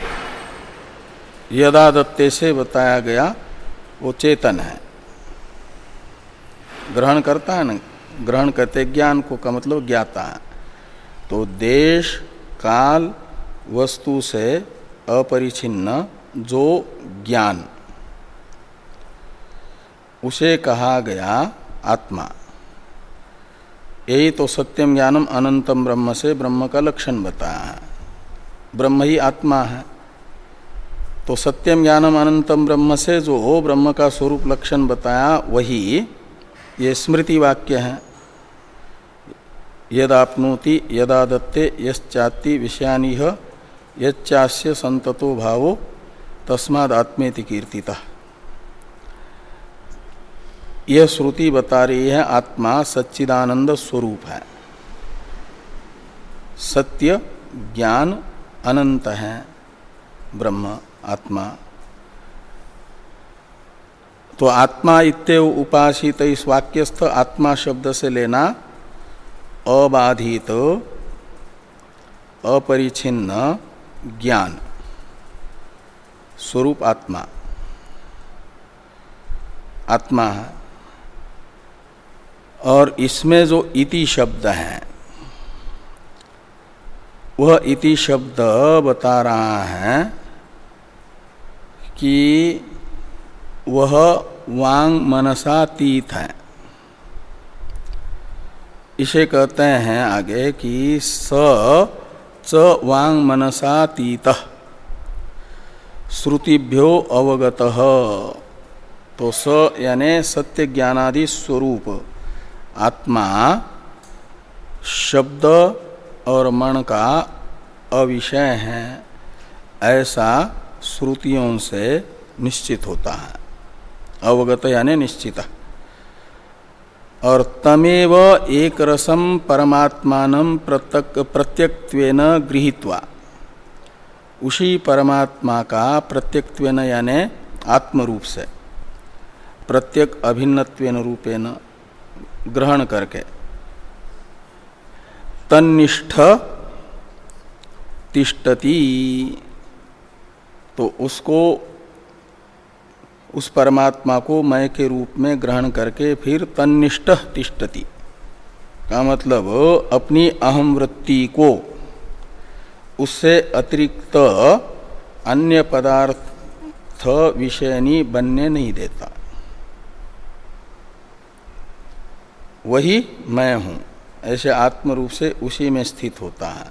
यदादत्ते से बताया गया वो चेतन है, ग्रहण करता है ना। ग्रहण करते ज्ञान को का मतलब ज्ञाता है। तो देश काल वस्तु से अपरिचिन्न जो ज्ञान, उसे कहा गया आत्मा। यही तो सत्यम ज्ञानम अनंतम ब्रह्म से ब्रह्म का लक्षण बताया है। ब्रह्म ही आत्मा है। तो सत्यम ज्ञानम अनंतम ब्रह्म से जो ब्रह्म का स्वरूप लक्षण बताया वही ये स्मृति वाक्य है। यदाप्नोति यदादत्ते यश्चाति विषयानिह यच्चास्य संततो भावो तस्माद् आत्मेति कीर्तितः। यह श्रुति बता रही है आत्मा सच्चिदानंद स्वरूप है, सत्य ज्ञान अनंत है ब्रह्म आत्मा। तो आत्मा इत्येव उपासित इस वाक्यस्थ आत्मा शब्द से लेना अबाधित अपरिछिन्न ज्ञान स्वरूप आत्मा आत्मा है। और इसमें जो इति शब्द है वह इति शब्द बता रहा है कि वह वांग मनसातीत है। इसे कहते हैं आगे कि स च वांग मनसातीतः श्रुतिभ्यो अवगतः। तो स यानी सत्य ज्ञानादि स्वरूप आत्मा शब्द और मन का अविषय है, ऐसा श्रुतियों से निश्चित होता है। अवगत यानी निश्चित। और तमेव एक रसम परमात्मानं प्रत्यक प्रत्यक्त्वेन गृहीत्वा, उसी परमात्मा का प्रत्यक्त्वेन यानी आत्मरूप से, प्रत्यक अभिन्नत्वेन रूपेण ग्रहण करके, तन्निष्ठ तिष्ठति, तो उसको, उस परमात्मा को मैं के रूप में ग्रहण करके फिर तन्निष्ठ तिष्ठति का मतलब अपनी अहम वृत्ति को उससे अतिरिक्त अन्य पदार्थ विषयनी बनने नहीं देता। वही मैं हूं, ऐसे आत्मरूप से उसी में स्थित होता है।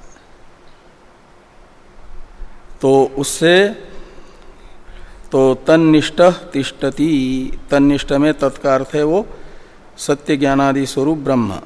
तो उससे तो तन्निष्ठ तिष्ठति, तन्निष्ठ में तत्का अर्थ है वो सत्य ज्ञानादि स्वरूप ब्रह्म,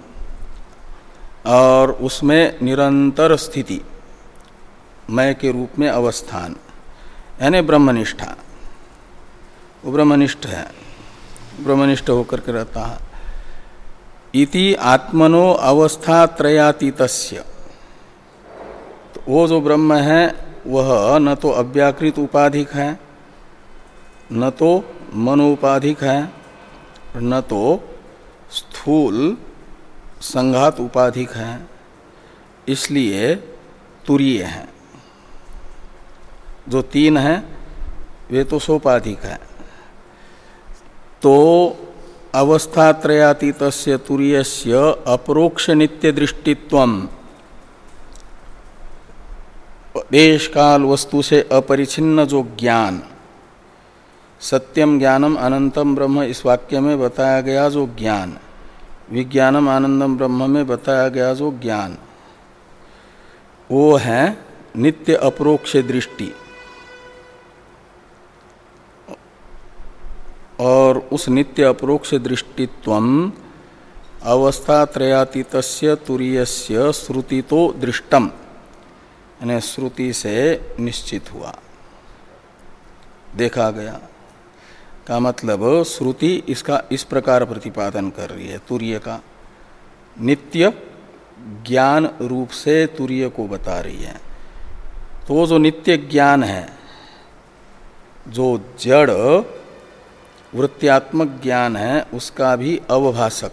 और उसमें निरंतर स्थिति मैं के रूप में अवस्थान, यानी ब्रह्मनिष्ठा। वो ब्रह्मनिष्ठ है, ब्रह्मनिष्ठ होकर के रहता है। इति आत्मनो अवस्था त्रयातीतस्य, तो वो जो ब्रह्म है वह न तो अव्याकृत उपाधिक है, न तो मनोपाधिक है, न तो स्थूल संघात उपाधिक है, इसलिए तुरीय है। जो तीन है वे तो सोपाधिक है। तो अवस्थात्रयातीतस्य तुरीयस्य अपरोक्ष नित्य दृष्टित्वम, देश काल वस्तु से अपरिछिन्न जो ज्ञान, सत्यम ज्ञानम अनंतम ब्रह्म इस वाक्य में बताया गया जो ज्ञान, विज्ञानम आनंदम ब्रह्म में बताया गया जो ज्ञान, वो है नित्य अपरोक्ष दृष्टि। और उस नित्य अपरोक्ष दृष्टित्वम अवस्था त्रयातीतस्य तुरीयस्य श्रुति तो दृष्टम, यानी श्रुति से निश्चित हुआ, देखा गया का मतलब श्रुति इसका इस प्रकार प्रतिपादन कर रही है। तुरीय का नित्य ज्ञान रूप से तुरीय को बता रही है। तो वो जो नित्य ज्ञान है, जो जड़ वृत्त्यात्मक ज्ञान है, उसका भी अवभाषक,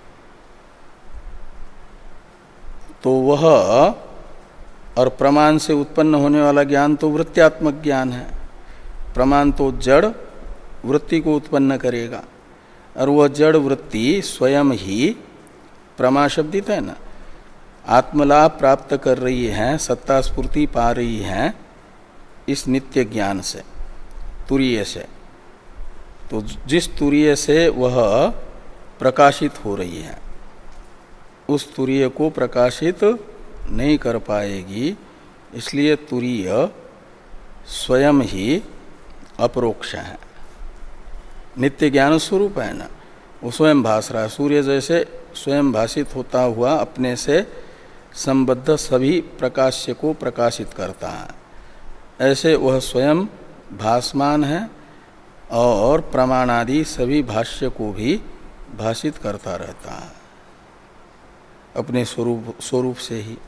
तो वह और प्रमाण से उत्पन्न होने वाला ज्ञान तो वृत्त्यात्मक ज्ञान है। प्रमाण तो जड़ वृत्ति को उत्पन्न करेगा, और वह जड़ वृत्ति स्वयं ही प्रमा शब्दित है ना, आत्मलाभ प्राप्त कर रही है, सत्ता स्फूर्ति पा रही है इस नित्य ज्ञान से, तुरीय से। तो जिस तुरीय से वह प्रकाशित हो रही है, उस तुरीय को प्रकाशित नहीं कर पाएगी, इसलिए तुरीय स्वयं ही अपरोक्ष है, नित्य ज्ञान स्वरूप है ना, वो स्वयं भास रहा है। सूर्य जैसे स्वयं भाषित होता हुआ अपने से संबद्ध सभी प्रकाश्य को प्रकाशित करता है, ऐसे वह स्वयं भासमान है और प्रमाणादि सभी भाष्य को भी भाषित करता रहता है अपने स्वरूप स्वरूप से ही।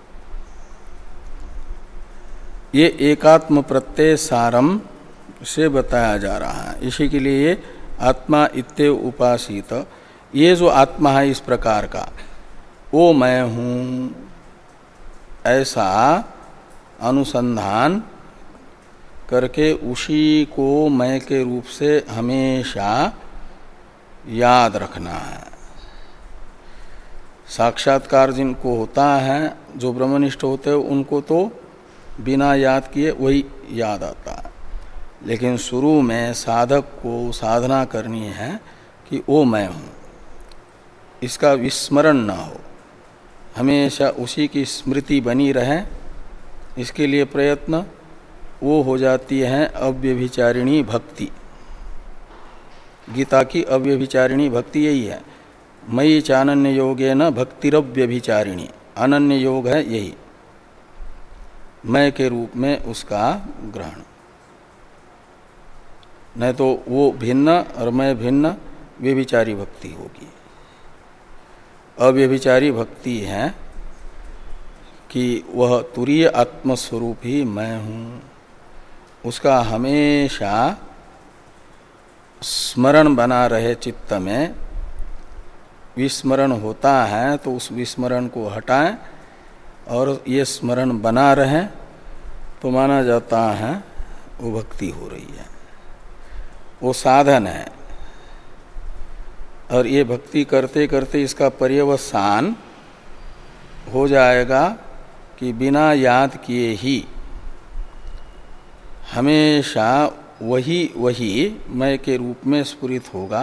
ये एकात्म प्रत्यय सारम से बताया जा रहा है। इसी के लिए ये आत्मा इत्तेव उपासित, ये जो आत्मा है इस प्रकार का, वो मैं हूँ, ऐसा अनुसंधान करके उसी को मैं के रूप से हमेशा याद रखना है। साक्षात्कार जिनको होता है, जो ब्रह्मनिष्ठ होते हैं, उनको तो बिना याद किए वही याद आता है। लेकिन शुरू में साधक को साधना करनी है कि वो मैं हूँ, इसका विस्मरण न हो, हमेशा उसी की स्मृति बनी रहे। इसके लिए प्रयत्न वो हो जाती है अव्यभिचारिणी भक्ति। गीता की अव्यभिचारिणी भक्ति यही है, मयि चानन्य योगेन भक्तिरव्यभिचारिणी। अनन्य योग है यही, मैं के रूप में उसका ग्रहण। नहीं तो वो भिन्न और मैं भिन्न, व्यभिचारी भक्ति होगी। अव्यभिचारी भक्ति है कि वह तुरीय आत्मस्वरूप ही मैं हूँ, उसका हमेशा स्मरण बना रहे चित्त में। विस्मरण होता है तो उस विस्मरण को हटाएं और ये स्मरण बना रहे तो माना जाता है वो भक्ति हो रही है, वो साधन है। और ये भक्ति करते करते इसका पर्यवसान हो जाएगा कि बिना याद किए ही हमेशा वही वही मैं के रूप में स्फुरित होगा,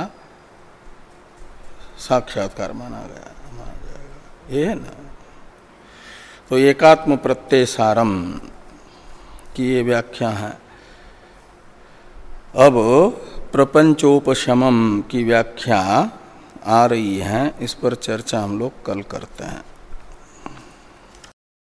साक्षात्कार माना गया माना जाएगा। ये है ना। तो एकात्म प्रत्यय सारम की ये व्याख्या है। अब प्रपंचोपशमम की व्याख्या आ रही है, इस पर चर्चा हम लोग कल करते हैं।